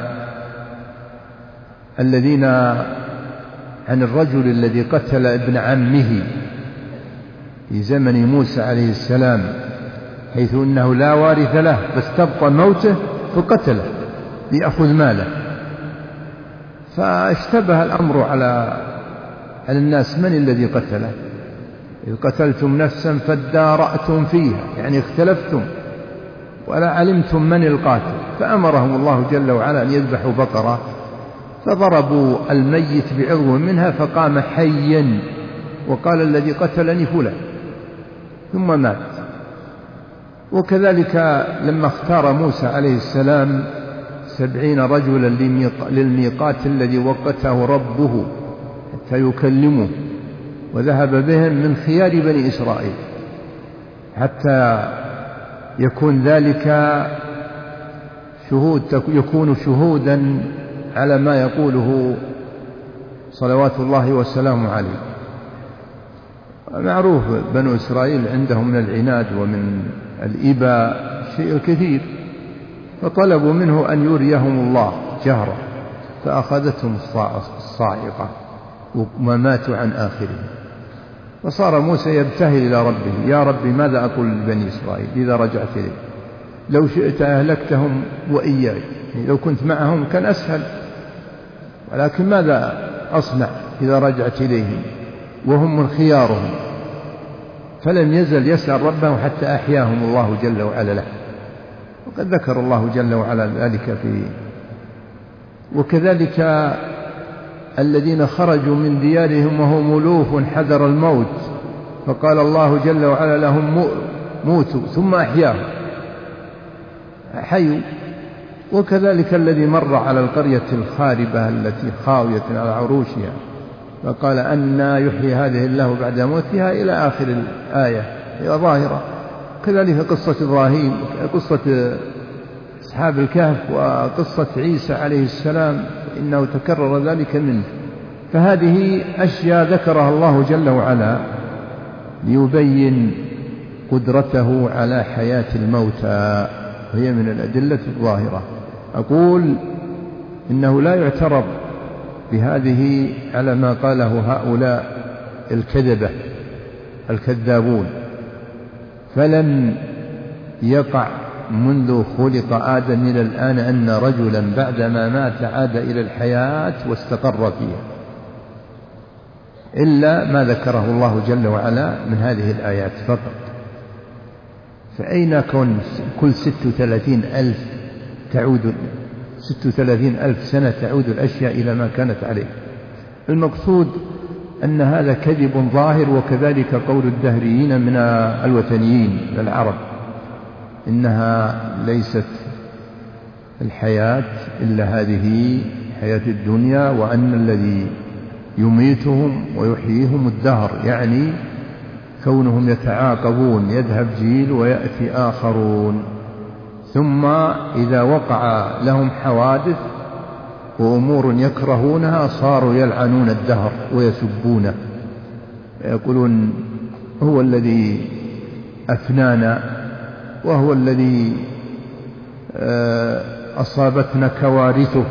الرجل الذي قتل ابن عمه في زمن موسى عليه السلام، حيث أنه لا وارث له فاستبقى موته فقتله ليأخذ ماله. فاشتبه الأمر على الناس: من الذي قتله؟ إذ قتلتم نفسا فادارأتم فيها، يعني اختلفتم ولا علمتم من القاتل. فأمرهم الله جل وعلا أن يذبحوا بقرة، فضربوا الميت بعضو منها فقام حيا وقال: الذي قتلني فلان، ثم مات. وكذلك لما اختار موسى عليه السلام 70 رجلا للميقات الذي وقته ربه حتى يكلمه، وذهب بهم من خيار بني إسرائيل حتى يكون ذلك يكون شهودا على ما يقوله صلوات الله وسلامه عليه. معروف بنو إسرائيل عندهم من العناد ومن الإباء شيء كثير، فطلبوا منه أن يريهم الله جهرة، فأخذتهم الصاعقة وما ماتوا عن آخرهم. وصار موسى يبتهل إلى ربه: يا ربي ماذا أقول لبني إسرائيل إذا رجعت إليه؟ لو شئت أهلكتهم وإياي، يعني لو كنت معهم كان أسهل، ولكن ماذا أصنع إذا رجعت إليهم وهم من خيارهم؟ فلم يزل يسأل ربه حتى أحياهم الله جل وعلا له. وقد ذكر الله جل وعلا ذلك وكذلك الذين خرجوا من ديارهم وهم ألوف حذر الموت، فقال الله جل وعلا لهم: موتوا، ثم أحياهم، حيوا. وكذلك الذي مر على القرية الخاربة التي خاوية على عروشها، فقال: أنى يحيي هذه الله بعد موتها، إلى آخر الآية، هي ظاهرة. كذلك قصة إبراهيم، قصة أصحاب الكهف، وقصة عيسى عليه السلام، إنه تكرر ذلك منه. فهذه أشياء ذكرها الله جل وعلا ليبين قدرته على حياة الموتى، وهي من الأدلة الظاهرة. أقول إنه لا يعترض بهذه على ما قاله هؤلاء الكذبة الكذابون، فلم يقع منذ خلق آدم إلى الآن أن رجلا بعدما مات عاد إلى الحياة واستقر فيها، إلا ما ذكره الله جل وعلا من هذه الآيات فقط. فأين كل 36,000 سنة تعود الأشياء إلى ما كانت عليه؟ المقصود أن هذا كذب ظاهر. وكذلك قول الدهريين من الوثنيين العرب: إنها ليست الحياة إلا هذه حياة الدنيا، وأن الذي يميتهم ويحييهم الدهر، يعني كونهم يتعاقبون، يذهب جيل ويأتي آخرون، ثم إذا وقع لهم حوادث وأمور يكرهونها صاروا يلعنون الدهر ويسبونه، يقولون: هو الذي أفنانا، وهو الذي أصابتنا كوارثه.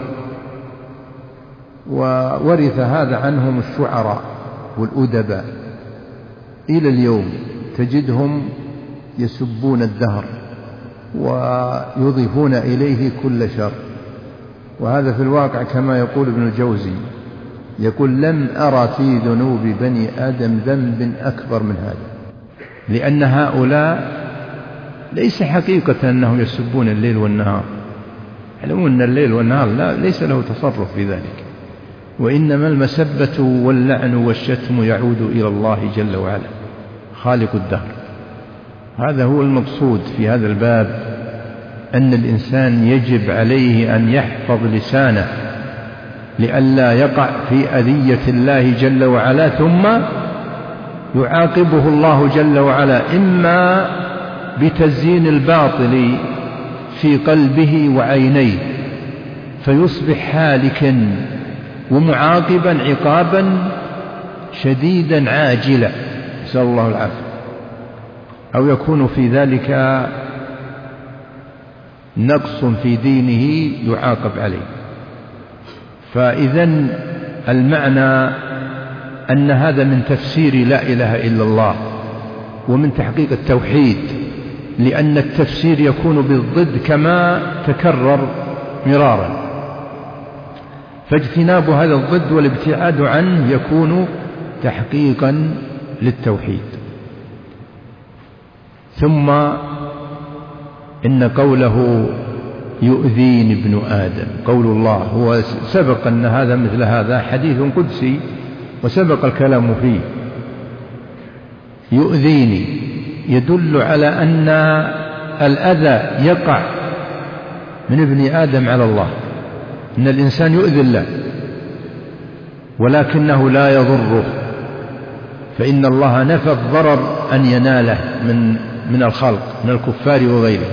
وورث هذا عنهم الشعراء والأدباء، إلى اليوم تجدهم يسبون الدهر ويضيفون إليه كل شر. وهذا في الواقع كما يقول ابن الجوزي، يقول: لم أرى في ذنوب بني آدم ذنب أكبر من هذا، لأن هؤلاء ليس حقيقة أنهم يسبون الليل والنهار، يعلمون أن الليل والنهار ليس له تصرف في ذلك، وإنما المسبة واللعن والشتم يعود إلى الله جل وعلا خالق الدهر. هذا هو المقصود في هذا الباب، أن الإنسان يجب عليه أن يحفظ لسانه لئلا يقع في أذية الله جل وعلا، ثم يعاقبه الله جل وعلا إما بتزيين الباطل في قلبه وعينيه فيصبح هالكا ومعاقبا عقابا شديدا عاجلا، نسأل الله العافية، أو يكون في ذلك نقص في دينه يعاقب عليه. فإذن المعنى أن هذا من تفسير لا إله إلا الله ومن تحقيق التوحيد، لأن التفسير يكون بالضد كما تكرر مرارا، فاجتناب هذا الضد والابتعاد عنه يكون تحقيقا للتوحيد. ثم إن قوله يؤذيني ابن آدم، قول الله، هو سبق أن هذا مثل هذا حديث قدسي وسبق الكلام فيه. يؤذيني يدل على أن الأذى يقع من ابن آدم على الله، إن الإنسان يؤذي الله ولكنه لا يضره، فإن الله نفى الضرر أن يناله من الخلق من الكفار وغيره،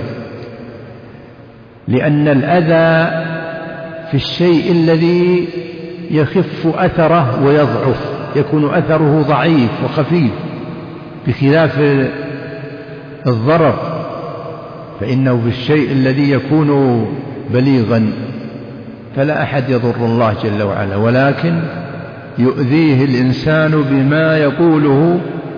لأن الأذى في الشيء الذي يخف أثره ويضعف، يكون أثره ضعيف وخفيف، بخلاف الضرر فإنه في الشيء الذي يكون بليغا فلا أحد يضر الله جل وعلا، ولكن يؤذيه الإنسان بما يقوله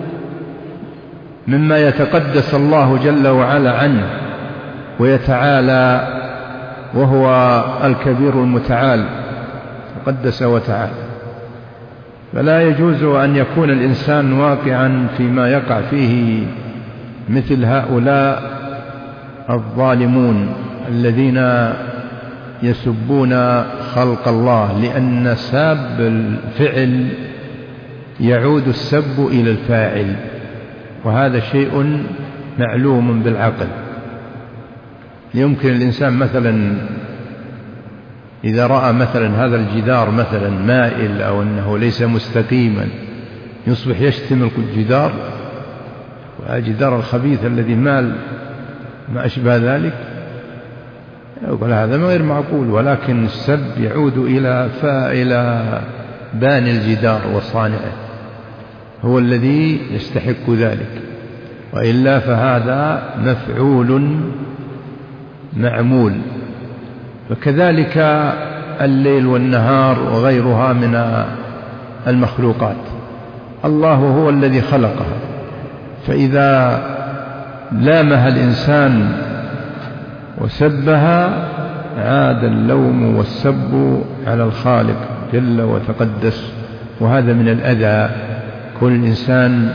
مما يتقدس الله جل وعلا عنه ويتعالى، وهو الكبير المتعال تقدس وتعالى. فلا يجوز أن يكون الإنسان واقعا فيما يقع فيه مثل هؤلاء الظالمون الذين يسبون خلق الله، لأن ساب الفعل يعود السب إلى الفاعل، وهذا شيء معلوم بالعقل. يمكن الإنسان مثلا إذا رأى مثلا هذا الجدار مثلا مائل أو أنه ليس مستقيما يصبح يشتم الجدار، والجدار الخبيث الذي مال ما أشبه ذلك، يقول هذا غير معقول. ولكن السب يعود إلى باني الجدار وصانعه، هو الذي يستحق ذلك، وإلا فهذا مفعول معمول. فكذلك الليل والنهار وغيرها من المخلوقات، الله هو الذي خلقها، فإذا لامها الإنسان وسبها عاد اللوم والسب على الخالق جل وتقدس، وهذا من الأذى. كل إنسان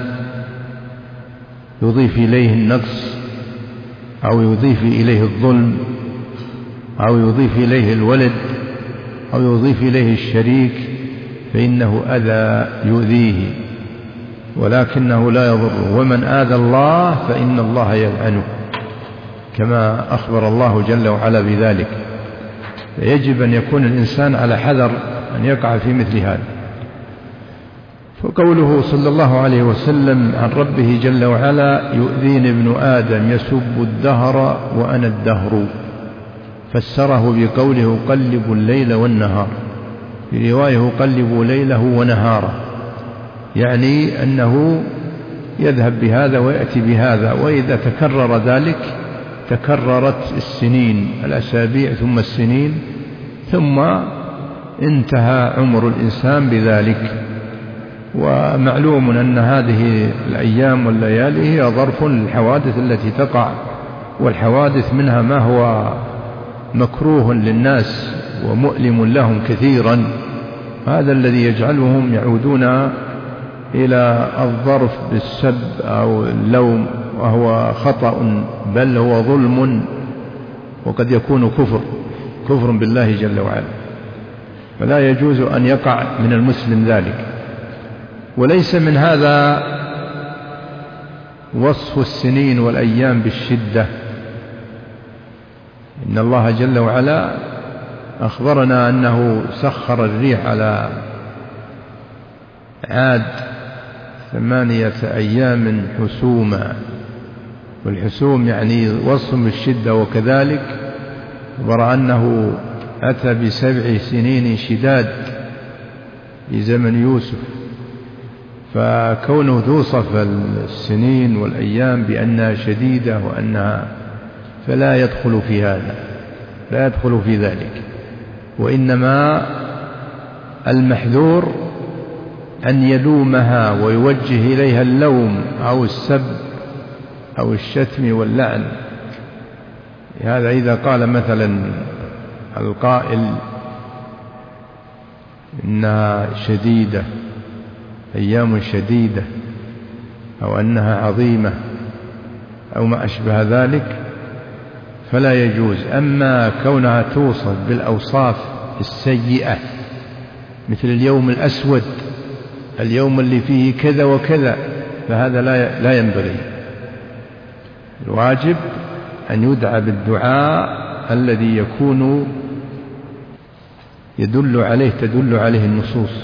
يضيف إليه النقص أو يضيف إليه الظلم أو يضيف إليه الولد أو يضيف إليه الشريك فإنه أذى يؤذيه، ولكنه لا يضر. ومن آذى الله فإن الله يلعنه، كما أخبر الله جل وعلا بذلك. فيجب أن يكون الإنسان على حذر أن يقع في مثل هذا. فقوله صلى الله عليه وسلم عن ربه جل وعلا: يؤذيني ابن آدم يسب الدهر وأنا الدهر، فسره بقوله: قلب الليل والنهار، في رواية قلب ليله ونهاره، يعني أنه يذهب بهذا ويأتي بهذا، وإذا تكرر ذلك تكررت السنين، الأسابيع ثم السنين، ثم انتهى عمر الإنسان بذلك. ومعلوم أن هذه الأيام والليالي هي ظرف للحوادث التي تقع، والحوادث منها ما هو مكروه للناس ومؤلم لهم كثيرا، هذا الذي يجعلهم يعودون إلى الظرف بالسب أو اللوم، وهو خطأ بل هو ظلم، وقد يكون كفر بالله جل وعلا. فلا يجوز أن يقع من المسلم ذلك. وليس من هذا وصف السنين والأيام بالشدة، إن الله جل وعلا أخبرنا أنه سخر الريح على عاد 8 أيام حسوما، والحسوم يعني وصف بالشدة. وكذلك أخبر أنه أتى ب7 سنين شداد في زمن يوسف، فكونه توصف السنين والأيام بأنها شديدة وأنها، فلا يدخل في هذا، لا يدخل في ذلك. وإنما المحذور أن يلومها ويوجه إليها اللوم أو السب أو الشتم واللعن. هذا إذا قال مثلا القائل إنها شديدة، أيام شديدة، أو أنها عظيمة أو ما أشبه ذلك، فلا يجوز. أما كونها توصف بالأوصاف السيئة مثل اليوم الأسود، اليوم اللي فيه كذا وكذا، فهذا لا ينبغي. الواجب أن يدعى بالدعاء الذي يكون تدل عليه النصوص.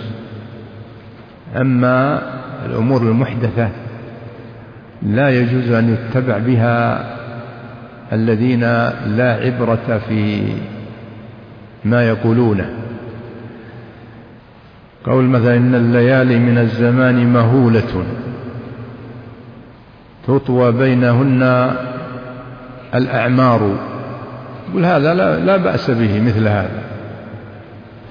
أما الأمور المحدثة لا يجوز أن يتبع بها الذين لا عبرة في ما يقولونه. قول مثلا: إن الليالي من الزمان مهولة تطوى بينهن الأعمار، يقول هذا لا بأس به مثل هذا.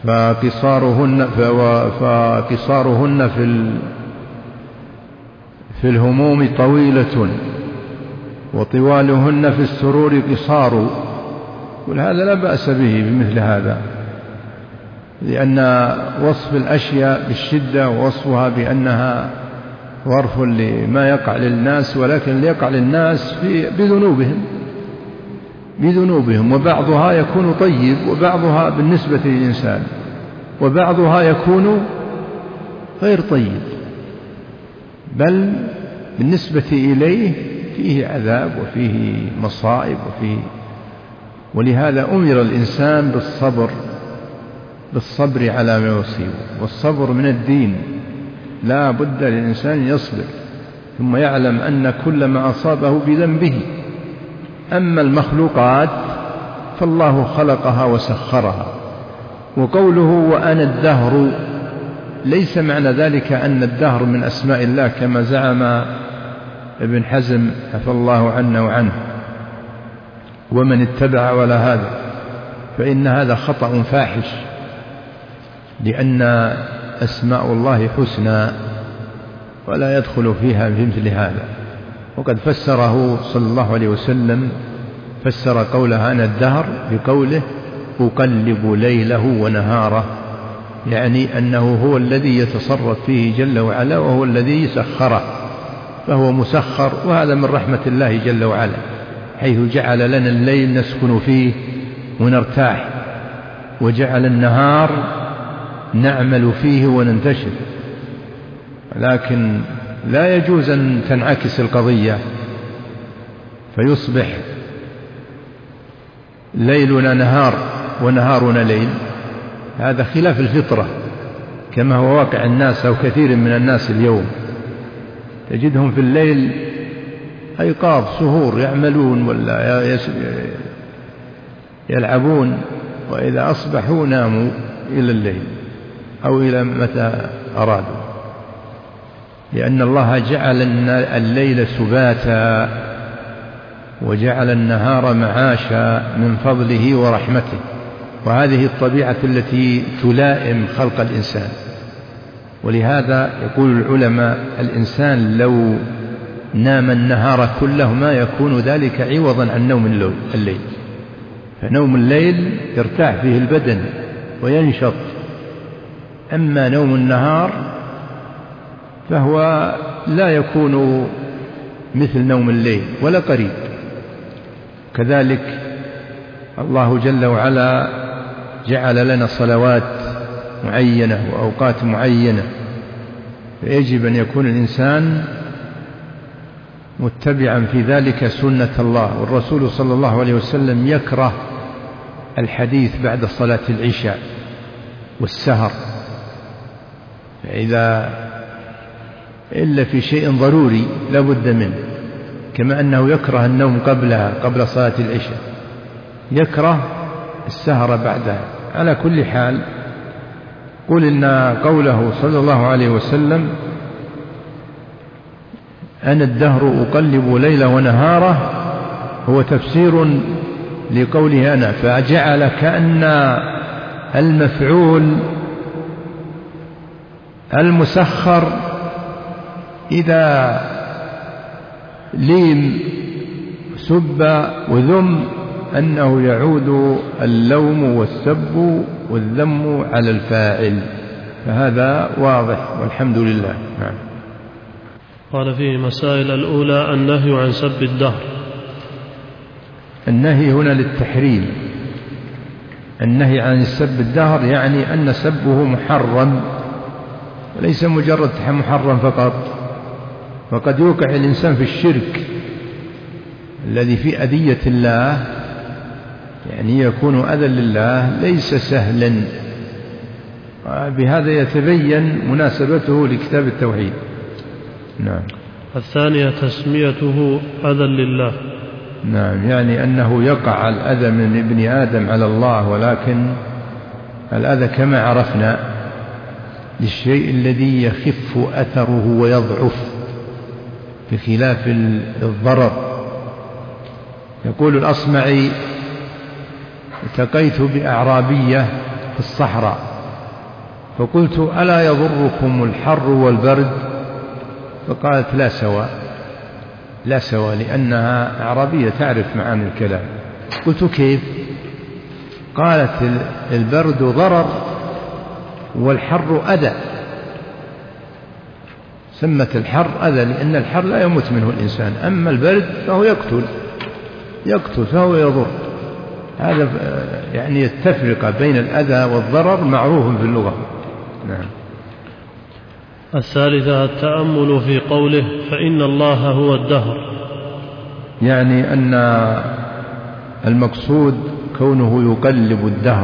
فقصارهن في الهموم طويلة وطوالهن في السرور قصار. ولهذا لا بأس به بمثل هذا، لأن وصف الأشياء بالشدة ووصفها بأنها ظرف لما يقع للناس، ولكن يقع للناس بذنوبهم، وبعضها يكون طيب وبعضها بالنسبة للإنسان، وبعضها يكون غير طيب، بل بالنسبة إليه فيه عذاب وفيه مصائب ولهذا أمر الإنسان بالصبر على ما يصيبه، والصبر من الدين، لا بد للإنسان يصبر ثم يعلم أن كل ما أصابه بذنبه. أما المخلوقات فالله خلقها وسخرها. وقوله وأنا الدهر ليس معنى ذلك أن الدهر من أسماء الله كما زعم ابن حزم عفى الله عنا وعنه ومن اتبع ولا هذا، فإن هذا خطأ فاحش، لأن أسماء الله حسنى ولا يدخل فيها مثل هذا. وقد فسره صلى الله عليه وسلم، فسر قوله أنا الدهر بقوله أقلب ليله ونهاره، يعني أنه هو الذي يتصرف فيه جل وعلا، وهو الذي سخره، فهو مسخر. وهذا من رحمة الله جل وعلا، حيث جعل لنا الليل نسكن فيه ونرتاح، وجعل النهار نعمل فيه وننتشر. لكن لا يجوز أن تنعكس القضية فيصبح ليلنا نهار ونهارنا ليل، هذا خلاف الفطرة كما هو واقع الناس أو كثير من الناس اليوم، تجدهم في الليل أيقاظ سهور يعملون ولا يلعبون، وإذا أصبحوا ناموا إلى الليل أو إلى متى أرادوا، لأن الله جعل الليل سباتا وجعل النهار معاشا من فضله ورحمته، وهذه الطبيعة التي تلائم خلق الإنسان. ولهذا يقول العلماء الإنسان لو نام النهار كله ما يكون ذلك عوضا عن نوم الليل، فنوم الليل يرتاح فيه البدن وينشط، أما نوم النهار فهو لا يكون مثل نوم الليل ولا قريب. كذلك الله جل وعلا جعل لنا صلوات معينة وأوقات معينة، فيجب أن يكون الإنسان متبعا في ذلك سنة الله. والرسول صلى الله عليه وسلم يكره الحديث بعد صلاة العشاء والسهر، فإذا إلا في شيء ضروري لا بد منه، كما أنه يكره النوم قبلها قبل صلاة العشاء، يكره السهر بعدها. على كل حال قل إن قوله صلى الله عليه وسلم أنا الدهر أقلب ليله ونهاره هو تفسير لقوله أنا، فجعل كأن المفعول المسخر إذا ليم سب وذم أنه يعود اللوم والسب والذم على الفاعل، فهذا واضح والحمد لله. نعم. قال فيه مسائل. الأولى النهي عن سب الدهر. النهي هنا للتحريم، النهي عن سب الدهر يعني أن سبه محرم، وليس مجرد محرم فقط، فقد يوقع الإنسان في الشرك الذي في أذية الله، يعني يكون أذى لله ليس سهلا. بهذا يتبين مناسبته لكتاب التوحيد. نعم. الثانية تسميته أذى لله. نعم، يعني أنه يقع الأذى من ابن آدم على الله، ولكن الأذى كما عرفنا للشيء الذي يخف أثره ويضعف بخلاف الضرر. يقول الأصمعي التقيت بأعرابية في الصحراء فقلت ألا يضركم الحر والبرد؟ فقالت لا سواء لأنها أعرابية تعرف معاني الكلام. قلت كيف؟ قالت البرد ضرر والحر أذى. سمت الحر أذى لأن الحر لا يموت منه الإنسان، أما البرد فهو يقتل فهو يضر. هذا يعني التفرقة بين الأذى والضرر معروف في اللغة. نعم. الثالثة التأمل في قوله فإن الله هو الدهر، يعني أن المقصود كونه يقلب الدهر،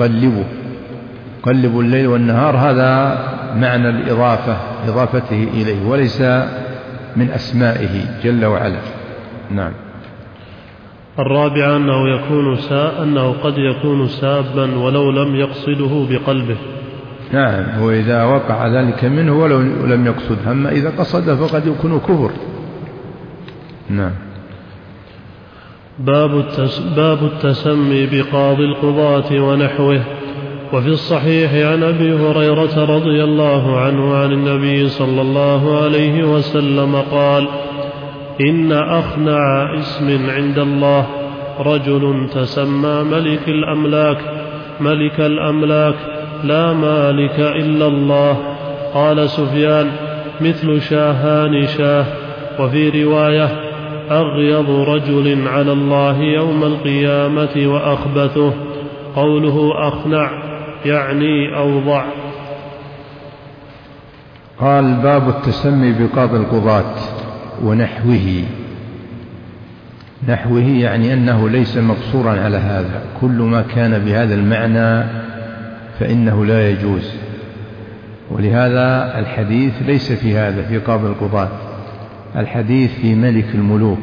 يقلب الليل والنهار، هذا معنى الإضافة، إضافته إليه، وليس من أسمائه جل وعلا. نعم. الرابع أنه قد يكون سابا ولو لم يقصده بقلبه. نعم، وإذا وقع ذلك منه ولو لم يقصد، أما إذا قصد فقد يكون كفر. نعم. باب التسمي بقاضي القضاة ونحوه. وفي الصحيح عن أبي هريرة رضي الله عنه عن النبي صلى الله عليه وسلم قال: إن أخنع اسم عند الله رجل تسمى ملك الأملاك لا مالك إلا الله. قال سفيان: مثل شاهان شاه. وفي رواية: أغيظ رجل على الله يوم القيامة وأخبثه. قوله أخنع يعني أوضع. قال: باب التسمي بقاضي القضاة ونحوه. نحوه يعني أنه ليس مقصورا على هذا، كل ما كان بهذا المعنى فإنه لا يجوز. ولهذا الحديث ليس في هذا، في قاضي القضاة، الحديث في ملك الملوك.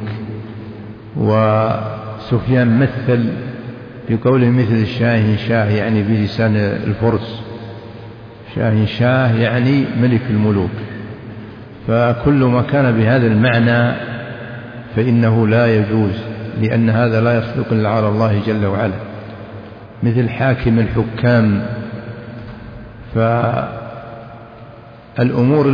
وسفيان مثل بقوله مثل شاه شاه، يعني بلسان الفرس، شاه شاه يعني ملك الملوك. فكل ما كان بهذا المعنى فإنه لا يجوز، لأن هذا لا يصدق إلا على الله جل وعلا. مثل حاكم الحكام، فالأمور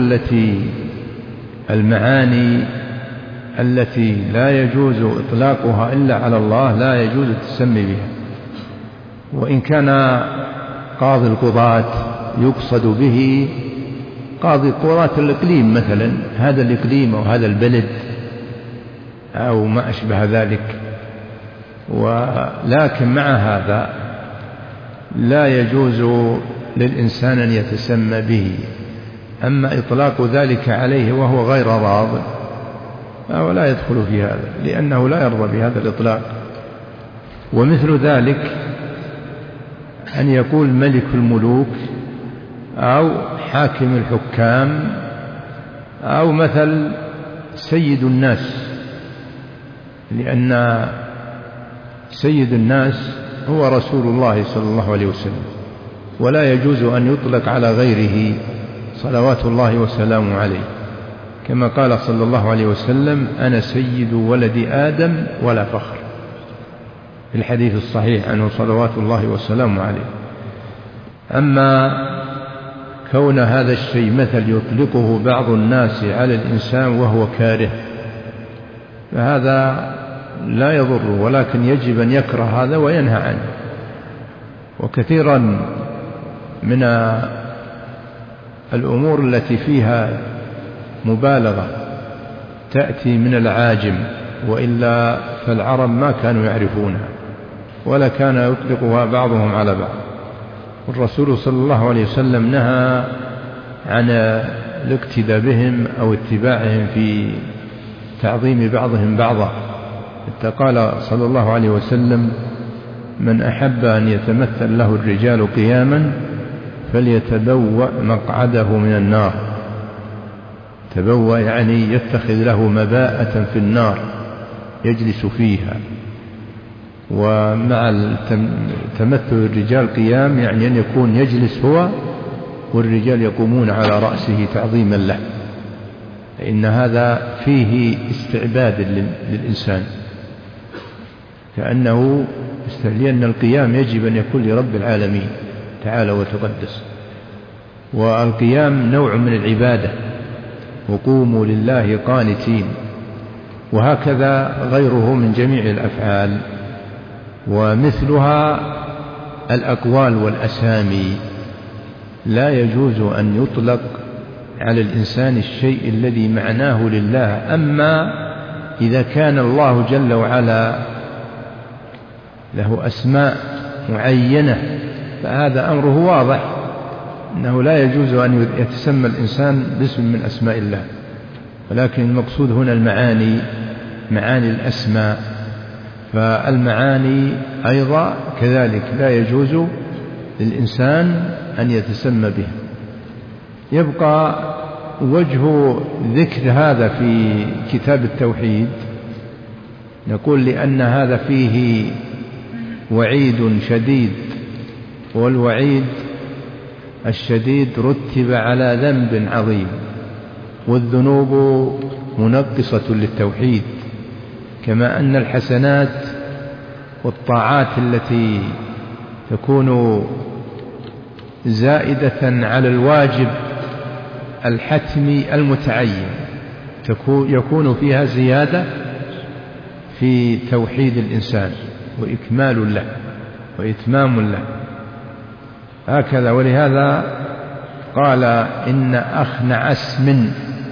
المعاني التي لا يجوز إطلاقها إلا على الله لا يجوز التسمي بها. وإن كان قاضي القضاة يقصد به قاضي قضاة الإقليم مثلا، هذا الإقليم أو هذا البلد أو ما أشبه ذلك، ولكن مع هذا لا يجوز للإنسان أن يتسمى به. أما إطلاق ذلك عليه وهو غير راض فهو لا يدخل في هذا، لأنه لا يرضى بهذا الإطلاق. ومثل ذلك أن يقول ملك الملوك أو حاكم الحكام أو مثل سيد الناس، لأن سيد الناس هو رسول الله صلى الله عليه وسلم، ولا يجوز أن يطلق على غيره صلوات الله وسلامه عليه، كما قال صلى الله عليه وسلم: أنا سيد ولد آدم ولا فخر، في الحديث الصحيح عنه صلوات الله وسلامه عليه. أما كون هذا الشيء مثل يطلقه بعض الناس على الإنسان وهو كاره فهذا لا يضر، ولكن يجب أن يكره هذا وينهى عنه. وكثيرا من الأمور التي فيها مبالغة تأتي من العاجم، وإلا فالعرب ما كانوا يعرفونها ولا كان يطلقها بعضهم على بعض. والرسول صلى الله عليه وسلم نهى عن الاقتداء بهم أو اتباعهم في تعظيم بعضهم بعضا، حتى قال صلى الله عليه وسلم: من أحب أن يتمثل له الرجال قياما فليتبوأ مقعده من النار. تبوأ يعني يتخذ له مباءة في النار يجلس فيها. ومع تمثل الرجال قيام يعني أن يكون يجلس هو والرجال يقومون على رأسه تعظيما له، فإن هذا فيه استعباد للإنسان، كأنه لأن القيام يجب أن يكون لرب العالمين تعالى وتقدس، والقيام نوع من العبادة، وقوموا لله قانتين، وهكذا غيره من جميع الأفعال. ومثلها الأقوال والأسامي، لا يجوز أن يطلق على الإنسان الشيء الذي معناه لله. أما إذا كان الله جل وعلا له أسماء معينة فهذا أمره واضح، أنه لا يجوز أن يتسمى الإنسان باسم من أسماء الله، ولكن المقصود هنا المعاني، معاني الأسماء. فالمعاني أيضا كذلك لا يجوز للإنسان أن يتسمى بها. يبقى وجه ذكر هذا في كتاب التوحيد، نقول لأن هذا فيه وعيد شديد، والوعيد الشديد رتب على ذنب عظيم، والذنوب منقصة للتوحيد، كما أن الحسنات والطاعات التي تكون زائدة على الواجب الحتمي المتعين يكون فيها زيادة في توحيد الإنسان وإكمال له وإتمام له، هكذا. ولهذا قال إن أخنع اسم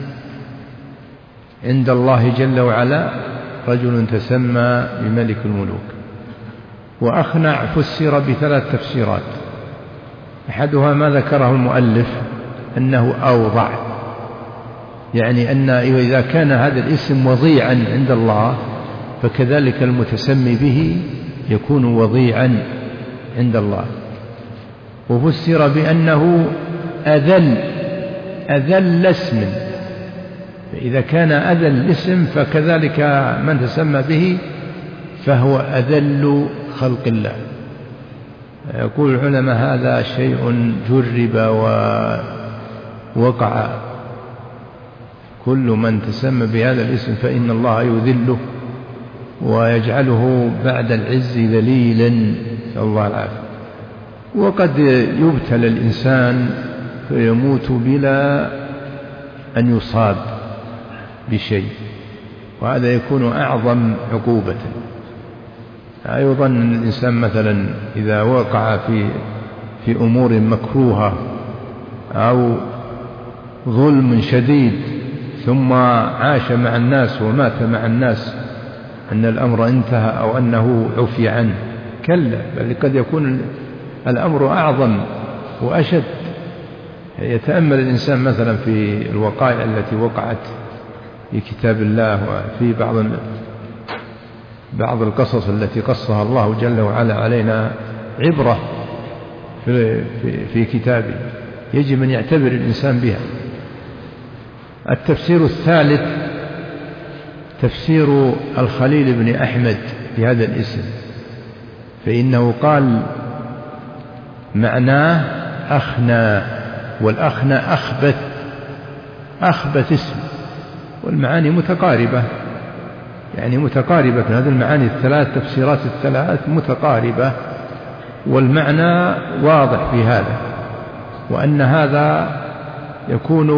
عند الله جل وعلا رجل تسمى بملك الملوك. وأخنع فسر بثلاث تفسيرات، أحدها ما ذكره المؤلف أنه أوضع، يعني أن إذا كان هذا الاسم وضيعا عند الله فكذلك المتسمي به يكون وضيعا عند الله. وفسر بأنه أذل اسم، فإذا كان أذل اسم فكذلك من تسمى به فهو أذل خلق الله. يقول العلماء هذا شيء جرب ووقع، كل من تسمى بهذا الاسم فإن الله يذله ويجعله بعد العز ذليلا، نسأل الله العافية. وقد يبتلى الإنسان فيموت بلا أن يصاب بشيء، وهذا يكون أعظم عقوبة. أيضا الإنسان مثلا إذا وقع في أمور مكروهة أو ظلم شديد ثم عاش مع الناس ومات مع الناس أن الأمر انتهى أو أنه عفي عنه، كلا، بل قد يكون الأمر أعظم وأشد. يتأمل الإنسان مثلا في الوقائع التي وقعت في كتاب الله وفي بعض القصص التي قصها الله جل وعلا علينا عبرة في كتابه، يجب أن يعتبر الإنسان بها. التفسير الثالث تفسير الخليل بن أحمد بهذا الاسم، فإنه قال معناه أخنى، والأخنى أخبث اسم، والمعاني متقاربة، يعني متقاربة، هذه المعاني الثلاث تفسيرات الثلاث متقاربة، والمعنى واضح في هذا، وأن هذا يكون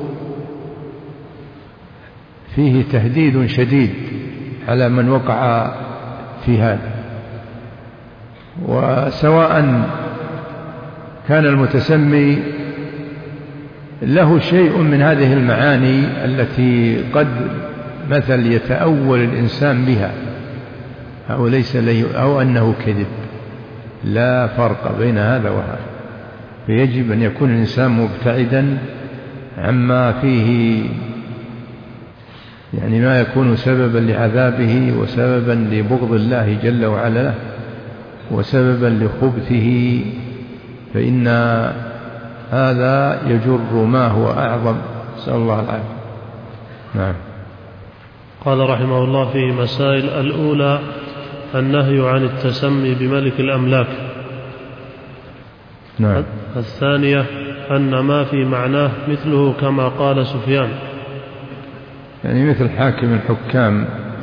فيه تهديد شديد على من وقع في هذا. وسواء كان المتسمي له شيء من هذه المعاني التي قد مثل يتأول الإنسان بها أو ليس أو أنه كذب، لا فرق بين هذا وهذا، فيجب أن يكون الإنسان مبتعدا عما فيه يعني ما يكون سببا لعذابه وسببا لبغض الله جل وعلا له وسببا لخبثه، فإن هذا يجر ما هو أعظم، نسأل الله العافية. نعم. قال رحمه الله في مسائل: الأولى النهي عن التسمي بملك الأملاك. نعم. الثانية أن ما في معناه مثله كما قال سفيان، يعني مثل حاكم الحكام،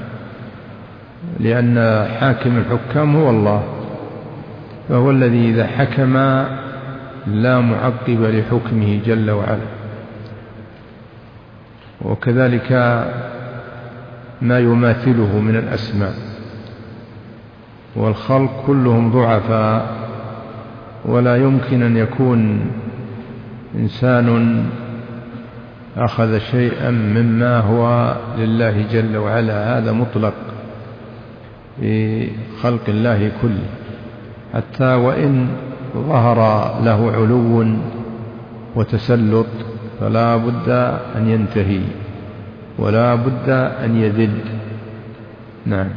لأن حاكم الحكام هو الله، فهو الذي إذا حكم لا معقب لحكمه جل وعلا. وكذلك ما يماثله من الأسماء. والخلق كلهم ضعفاء، ولا يمكن أن يكون إنسان أخذ شيئا مما هو لله جل وعلا، هذا مطلق في خلق الله كله، حتى وإن ظهر له علو وتسلط فلا بد أن ينتهي ولا بد أن يذل. نعم.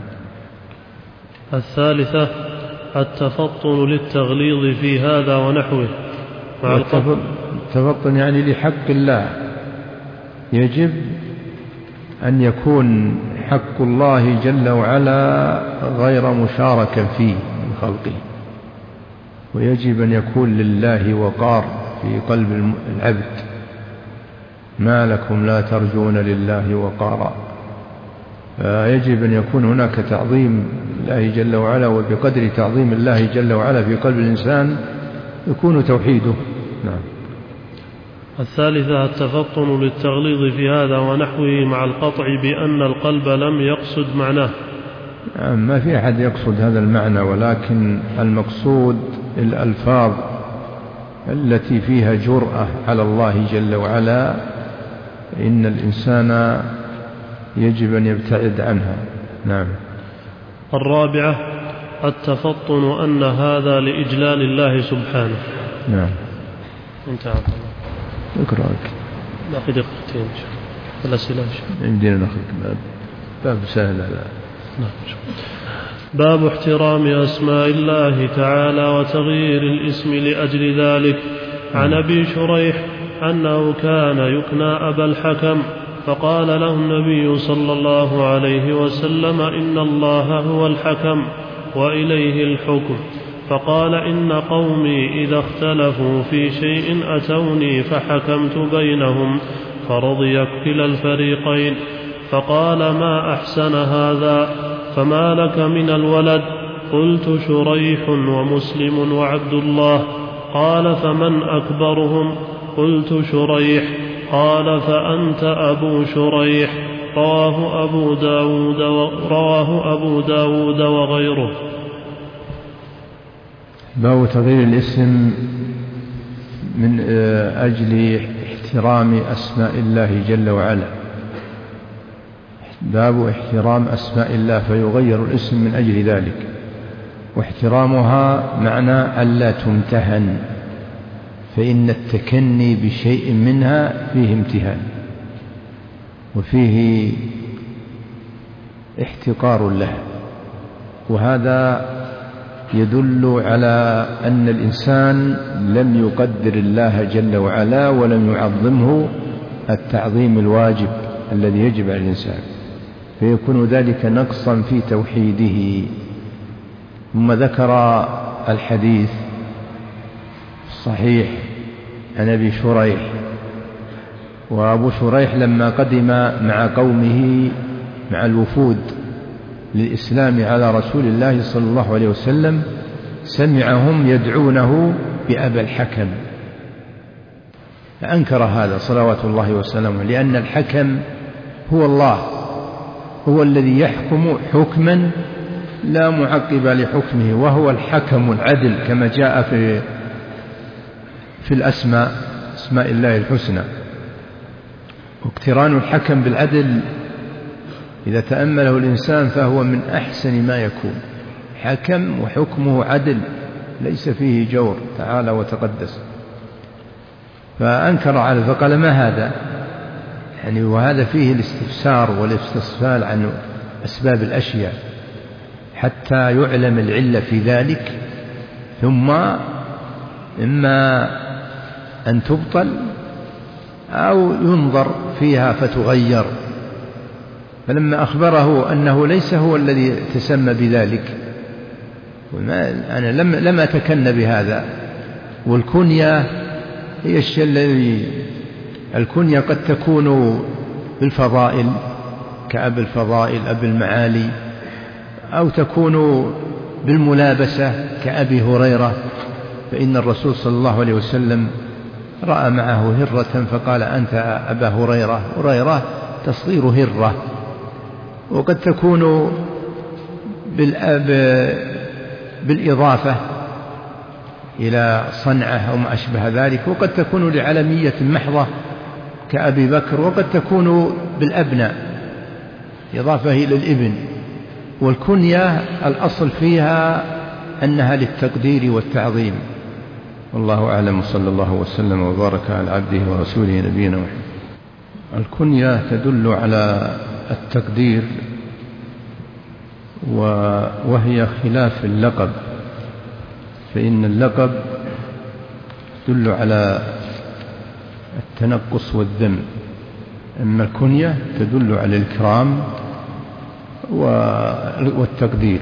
الثالثة التفطن للتغليظ في هذا ونحوه مع التفطن يعني لحق الله، يجب أن يكون حق الله جل وعلا غير مشارك فيه من خلقه، ويجب أن يكون لله وقار في قلب العبد. ما لكم لا ترجون لله وقارا، فيجب أن يكون هناك تعظيم الله جل وعلا، وبقدر تعظيم الله جل وعلا في قلب الإنسان يكون توحيده. نعم. الثالثة التفطن للتغليظ في هذا ونحوه مع القطع بأن القلب لم يقصد معناه. ما في أحد يقصد هذا المعنى، ولكن المقصود الألفاظ التي فيها جرأة على الله جل وعلا، إن الإنسان يجب أن يبتعد عنها. نعم. الرابعة التفطن أن هذا لإجلال الله سبحانه. نعم. انتهى. اقرأك. نأخذ دقيقتين الأسئلة عندنا نأخذ باب سهل. نعم. باب احترام أسماء الله تعالى وتغيير الاسم لأجل ذلك. عن أبي شريح أنه كان يكنى أبا الحكم، فقال له النبي صلى الله عليه وسلم إن الله هو الحكم وإليه الحكم، فقال إن قومي إذا اختلفوا في شيء أتوني فحكمت بينهم فرضي كلا الفريقين. فقال ما أحسن هذا، فما لك من الولد؟ قلت شريح ومسلم وعبد الله. قال فمن أكبرهم؟ قلت شريح. قال فأنت أبو شريح. رواه أبو داود وغيره. باب تغيير الاسم من أجل احترام أسماء الله جل وعلا. باب احترام أسماء الله فيغير الاسم من أجل ذلك، واحترامها معنى ألا تمتهن، فإن التكني بشيء منها فيه امتهان وفيه احتقار له، وهذا يدل على أن الإنسان لم يقدر الله جل وعلا ولم يعظمه التعظيم الواجب الذي يجب على الإنسان، فيكون ذلك نقصا في توحيده. ثم ذكر الحديث الصحيح عن أبي شريح، وأبو شريح لما قدم مع قومه مع الوفود للإسلام على رسول الله صلى الله عليه وسلم سمعهم يدعونه بأبا الحكم، فأنكر هذا صلوات الله وسلامه، لأن الحكم هو الله، هو الذي يحكم حكما لا معقب لحكمه، وهو الحكم العدل كما جاء في الأسماء، أسماء الله الحسنى. واقتران الحكم بالعدل إذا تأمله الإنسان فهو من أحسن ما يكون، حكم وحكمه عدل ليس فيه جور تعالى وتقدس. فأنكر عليه فقال ما هذا يعني، وهذا فيه الاستفسار والاستصفال عن أسباب الأشياء حتى يعلم العلة في ذلك، ثم إما أن تبطل أو ينظر فيها فتغير. فلما أخبره أنه ليس هو الذي تسمى بذلك، أنا لم أتكن بهذا، والكنية هي الشيء الذي الكنية قد تكون بالفضائل كأب الفضائل أب المعالي، أو تكون بالملابسة كأبي هريرة، فإن الرسول صلى الله عليه وسلم رأى معه هرة فقال أنت أبا هريرة. هريرة تصغير هرة، وقد تكون بالإضافة إلى صنعة أو ما أشبه ذلك، وقد تكون لعلمية محضة كأبي بكر، وقد تكون بالأبناء إضافة إلى الابن. والكنية الأصل فيها أنها للتقدير والتعظيم. والله أعلم، صلى الله وسلم وبارك على عبده ورسوله نبينا محمد. الكنية تدل على التقدير، وهي خلاف اللقب، فإن اللقب تدل على التنقص والذم، أما الكنية تدل على الإكرام والتقدير.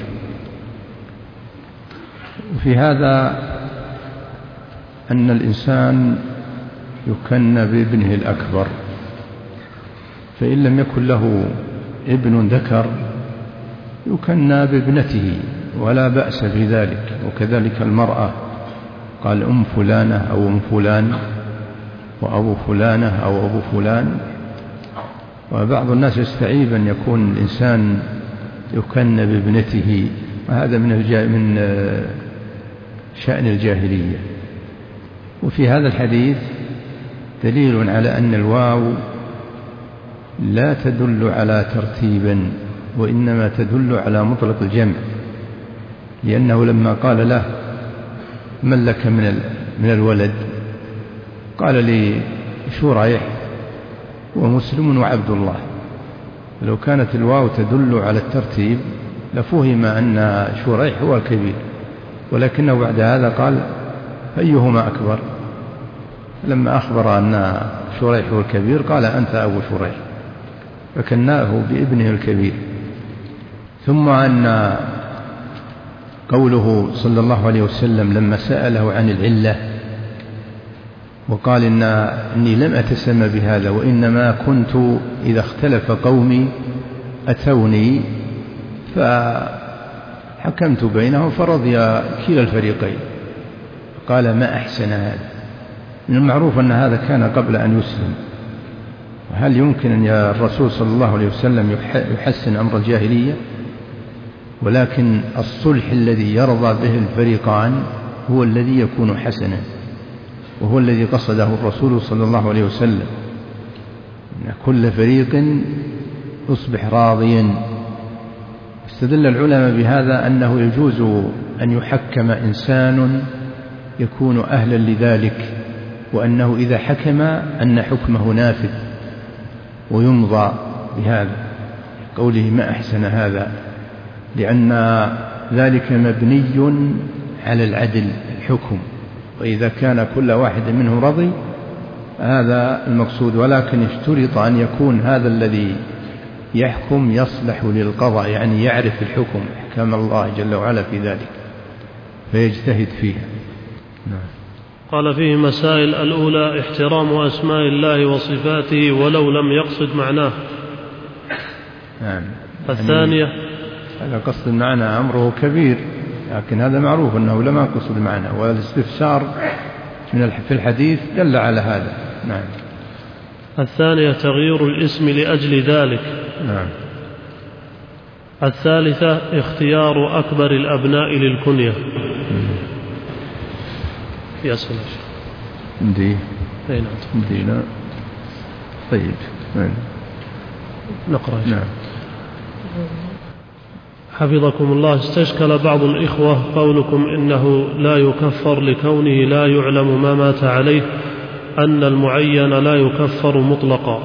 وفي هذا أن الإنسان يكن بابنه الأكبر، فإن لم يكن له ابن ذكر يكن بابنته ولا بأس في ذلك. وكذلك المرأة، قال أم فلانة أو أم فلان، وأبو فلانة أو أبو فلان. وبعض الناس يستعيب أن يكون الإنسان يكن بابنته، وهذا من شأن الجاهلية. وفي هذا الحديث دليل على أن الواو لا تدل على ترتيب، وإنما تدل على مطلق الجمع، لأنه لما قال له من لك من الولد، قال لي شريح ومسلم وعبد الله. لو كانت الواو تدل على الترتيب لفهم أن شريح هو الكبير، ولكنه بعد هذا قال أيهما أكبر. لما أخبر أن شريح هو الكبير قال أنت أبو شريح، فكناه بابنه الكبير. ثم أن قوله صلى الله عليه وسلم لما سأله عن العلة وقال إني لم أتسمى بهذا، وإنما كنت إذا اختلف قومي أتوني فحكمت بينهم فرضي كلا الفريقين. قال ما أحسن هذا. من المعروف أن هذا كان قبل أن يسلم. هل يمكن أن الرسول صلى الله عليه وسلم يحسن أمر الجاهلية؟ ولكن الصلح الذي يرضى به الفريقان هو الذي يكون حسنا، وهو الذي قصده الرسول صلى الله عليه وسلم، أن كل فريق يصبح راضيا. استدل العلماء بهذا أنه يجوز أن يحكم إنسان يكون أهلا لذلك، وأنه إذا حكم أن حكمه نافذ ويمضى بهذا قوله ما أحسن هذا، لأن ذلك مبني على العدل الحكم، وإذا كان كل واحد منه رضي هذا المقصود. ولكن اشترط أن يكون هذا الذي يحكم يصلح للقضاء، يعني يعرف الحكم أحكام الله جل وعلا في ذلك فيجتهد فيها. قال فيه مسائل: الأولى احترام أسماء الله وصفاته ولو لم يقصد معناه. الثانية هذا قصد المعنى أمره كبير، لكن هذا معروف أنه لم يقصد المعنى، والاستفسار في الحديث دل على هذا. نعم. الثانية تغيير الاسم لأجل ذلك. نعم. الثالثة اختيار أكبر الأبناء للكنية. يا سلام. دي. أي نعم. دي لا. طيب. نقرأ. نعم. حفظكم الله. استشكل بعض الإخوة قولكم إنه لا يكفر لكونه لا يعلم ما مات عليه، أن المعين لا يكفر مطلقا.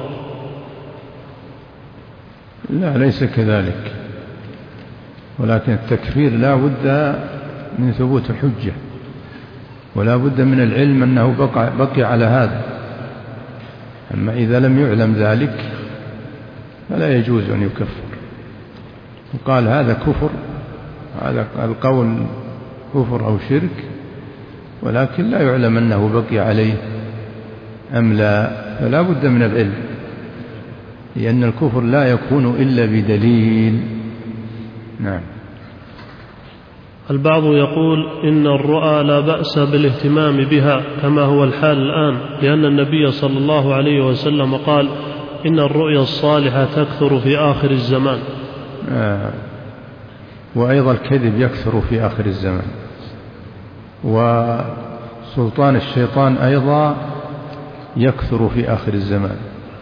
لا، ليس كذلك، ولكن التكفير لا بد من ثبوت الحجة، ولا بد من العلم أنه بقي على هذا. أما إذا لم يعلم ذلك فلا يجوز أن يكفر. وقال هذا كفر، هذا القول كفر أو شرك، ولكن لا يعلم أنه بقي عليه أم لا، فلا بد من العلم، لأن الكفر لا يكون إلا بدليل. نعم. البعض يقول إن الرؤى لا بأس بالاهتمام بها كما هو الحال الآن، لأن النبي صلى الله عليه وسلم قال: إن الرؤيا الصالحة تكثر في آخر الزمان. وأيضا الكذب يكثر في آخر الزمان، وسلطان الشيطان أيضا يكثر في آخر الزمان.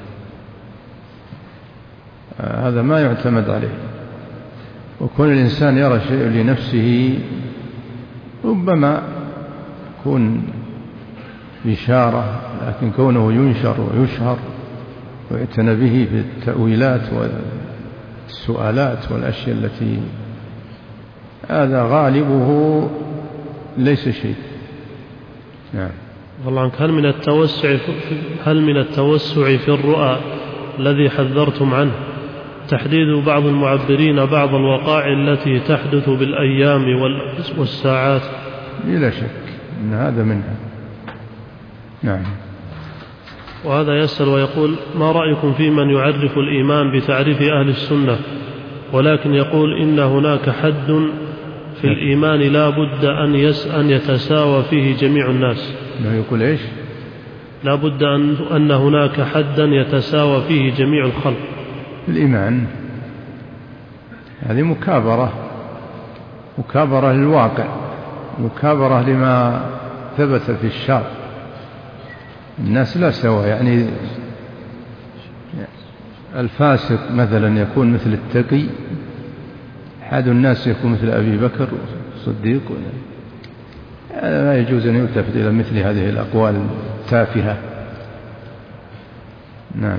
هذا ما يعتمد عليه. وكون الإنسان يرى شيء لنفسه ربما يكون بشارة، لكن كونه ينشر ويشهر ويعتنى به في التأويلات والسؤالات والأشياء التي هذا غالبه ليس شيء. نعم. والله عنك، هل من التوسع في الرؤى الذي حذرتم عنه تحديد بعض المعبرين بعض الوقائع التي تحدث بالأيام والساعات؟ بلا شك إن هذا منها. نعم. وهذا يسأل ويقول: ما رأيكم في من يعرف الإيمان بتعريف أهل السنة، ولكن يقول إن هناك حد في الإيمان لا بد أن يتساوى فيه جميع الناس؟ يقول إيش؟ لا بد أن هناك حدا يتساوى فيه جميع الخلق. الإيمان هذه مكابرة للواقع، مكابرة لما ثبت في الشرع. الناس لا سواء، يعني الفاسق مثلا يكون مثل التقي، أحد الناس يكون مثل أبي بكر الصديق. لا يجوز أن يلتفت إلى مثل هذه الأقوال التافهة. نعم.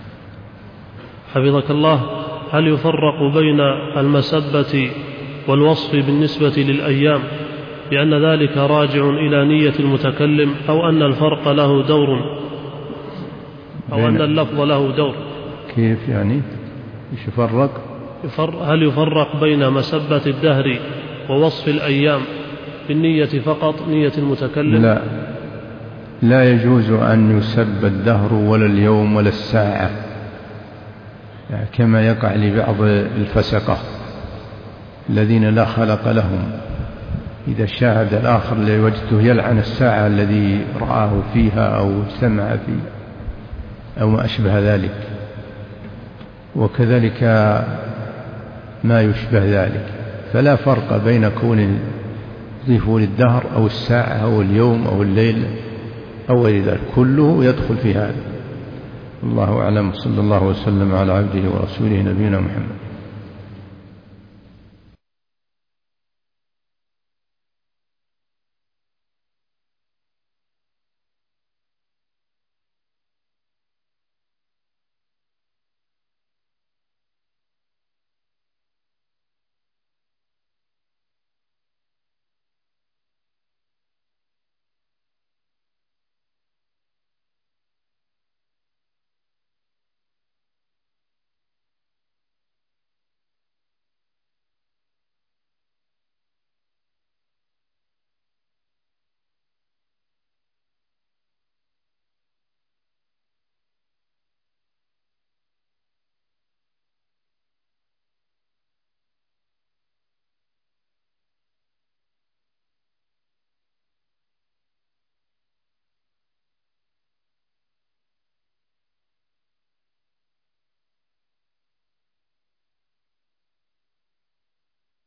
حفظك الله، هل يفرق بين المسبة والوصف بالنسبة للأيام بأن ذلك راجع إلى نية المتكلم، أو أن الفرق له دور، أو أن اللفظ له دور؟ كيف يعني؟ إيش يفرق؟ هل يفرق بين مسبة الدهر ووصف الأيام بالنية فقط، نية المتكلم؟ لا يجوز أن يسب الدهر ولا اليوم ولا الساعة، كما يقع لبعض الفسقة الذين لا خلق لهم. إذا شاهد الآخر لوجدته يلعن الساعة الذي رآه فيها أو اجتمع فيها أو ما أشبه ذلك، وكذلك ما يشبه ذلك. فلا فرق بين كون يضيفه للدهر أو الساعة أو اليوم أو الليل أو غير ذلك، كله يدخل في هذا. الله أعلم. صلى الله وسلم على عبده ورسوله نبينا محمد.